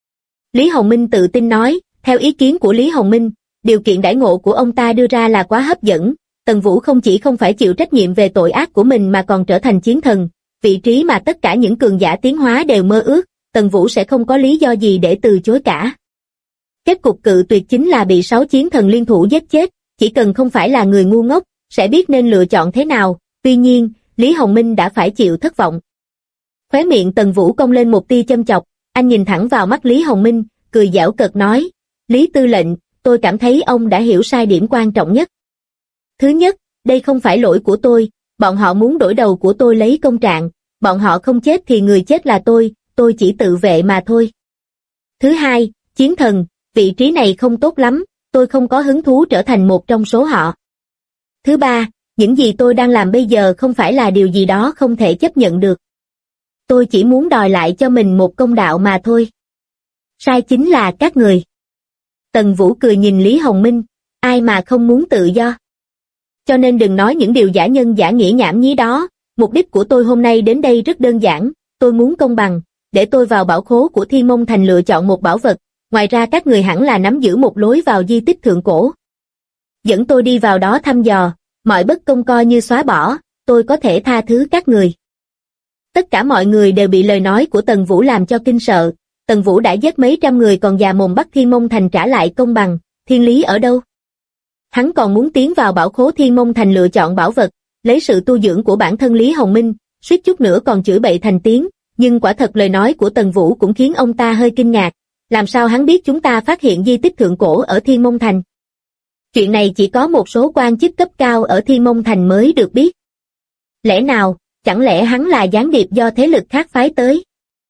Lý Hồng Minh tự tin nói, theo ý kiến của Lý Hồng Minh, điều kiện đãi ngộ của ông ta đưa ra là quá hấp dẫn, Tần Vũ không chỉ không phải chịu trách nhiệm về tội ác của mình mà còn trở thành chiến thần, vị trí mà tất cả những cường giả tiến hóa đều mơ ước, Tần Vũ sẽ không có lý do gì để từ chối cả. Kết cục cự tuyệt chính là bị 6 chiến thần liên thủ giết chết, chỉ cần không phải là người ngu ngốc, sẽ biết nên lựa chọn thế nào, tuy nhiên, Lý Hồng Minh đã phải chịu thất vọng. Khóe miệng Tần Vũ cong lên một tia châm chọc, anh nhìn thẳng vào mắt Lý Hồng Minh, cười giễu cợt nói, Lý Tư lệnh, tôi cảm thấy ông đã hiểu sai điểm quan trọng nhất. Thứ nhất, đây không phải lỗi của tôi, bọn họ muốn đổi đầu của tôi lấy công trạng, bọn họ không chết thì người chết là tôi chỉ tự vệ mà thôi. Thứ hai, Chiến thần, vị trí này không tốt lắm, tôi không có hứng thú trở thành một trong số họ. Thứ ba, những gì tôi đang làm bây giờ không phải là điều gì đó không thể chấp nhận được. Tôi chỉ muốn đòi lại cho mình một công đạo mà thôi. Sai chính là các người. Tần Vũ cười nhìn Lý Hồng Minh, ai mà không muốn tự do. Cho nên đừng nói những điều giả nhân giả nghĩa nhảm nhí đó, mục đích của tôi hôm nay đến đây rất đơn giản, tôi muốn công bằng, để tôi vào bảo khố của Thiên Môn Thành lựa chọn một bảo vật, ngoài ra các người hẳn là nắm giữ một lối vào di tích thượng cổ. Dẫn tôi đi vào đó thăm dò, mọi bất công coi như xóa bỏ, tôi có thể tha thứ các người. Tất cả mọi người đều bị lời nói của Tần Vũ làm cho kinh sợ, Tần Vũ đã giết mấy trăm người còn già mồm bắt Thiên Môn Thành trả lại công bằng, thiên lý ở đâu? Hắn còn muốn tiến vào bảo khố Thiên Môn Thành lựa chọn bảo vật, lấy sự tu dưỡng của bản thân Lý Hồng Minh, suýt chút nữa còn chửi bậy thành tiếng, nhưng quả thật lời nói của Tần Vũ cũng khiến ông ta hơi kinh ngạc, làm sao hắn biết chúng ta phát hiện di tích thượng cổ ở Thiên Môn Thành? Chuyện này chỉ có một số quan chức cấp cao ở Thiên Môn Thành mới được biết. Lẽ nào, chẳng lẽ hắn là gián điệp do thế lực khác phái tới?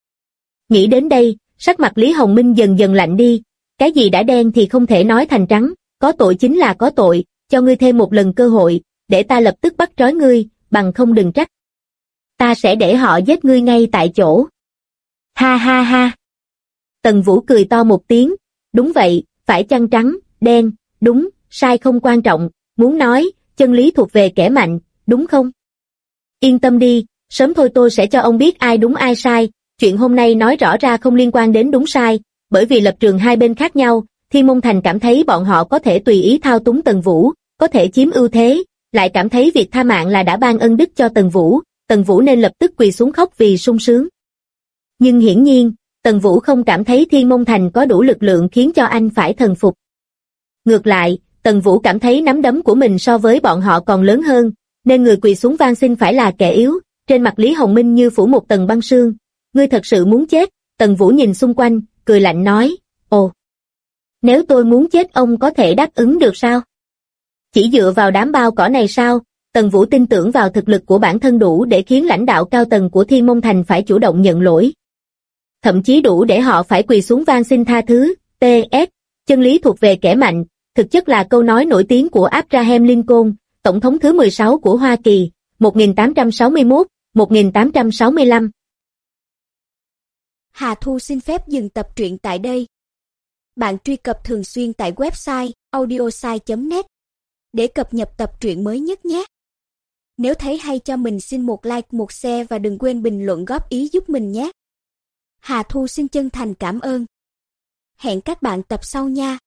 Nghĩ đến đây, sắc mặt Lý Hồng Minh dần dần lạnh đi, cái gì đã đen thì không thể nói thành trắng, có tội chính là có tội, cho ngươi thêm một lần cơ hội, để ta lập tức bắt trói ngươi, bằng không đừng trách. Ta sẽ để họ giết ngươi ngay tại chỗ. Ha ha ha. Tần Vũ cười to một tiếng, đúng vậy, phải chăng trắng, đen, đúng, sai không quan trọng, muốn nói, chân lý thuộc về kẻ mạnh, đúng không? Yên tâm đi, sớm thôi tôi sẽ cho ông biết ai đúng ai sai, chuyện hôm nay nói rõ ra không liên quan đến đúng sai, bởi vì lập trường hai bên khác nhau, Thiên Môn Thành cảm thấy bọn họ có thể tùy ý thao túng Tần Vũ, có thể chiếm ưu thế, lại cảm thấy việc tha mạng là đã ban ân đức cho Tần Vũ nên lập tức quỳ xuống khóc vì sung sướng. Nhưng hiển nhiên, Tần Vũ không cảm thấy Thiên Môn Thành có đủ lực lượng khiến cho anh phải thần phục. Ngược lại, Tần Vũ cảm thấy nắm đấm của mình so với bọn họ còn lớn hơn, nên người quỳ xuống van xin phải là kẻ yếu, trên mặt Lý Hồng Minh như phủ một tầng băng sương. Ngươi thật sự muốn chết? Tần Vũ nhìn xung quanh, cười lạnh nói, ồ, nếu tôi muốn chết ông có thể đáp ứng được sao? Chỉ dựa vào đám bao cỏ này sao? Tần Vũ tin tưởng vào thực lực của bản thân đủ để khiến lãnh đạo cao tầng của Thiên Môn Thành phải chủ động nhận lỗi. Thậm chí đủ để họ phải quỳ xuống van xin tha thứ. T.S. Chân lý thuộc về kẻ mạnh, thực chất là câu nói nổi tiếng của Abraham Lincoln, Tổng thống thứ 16 của Hoa Kỳ, 1861-1865. Hà Thu xin phép dừng tập truyện tại đây. Bạn truy cập thường xuyên tại website audiosai.net để cập nhật tập truyện mới nhất nhé. Nếu thấy hay cho mình xin một like, một share và đừng quên bình luận góp ý giúp mình nhé. Hà Thu xin chân thành cảm ơn. Hẹn các bạn tập sau nha.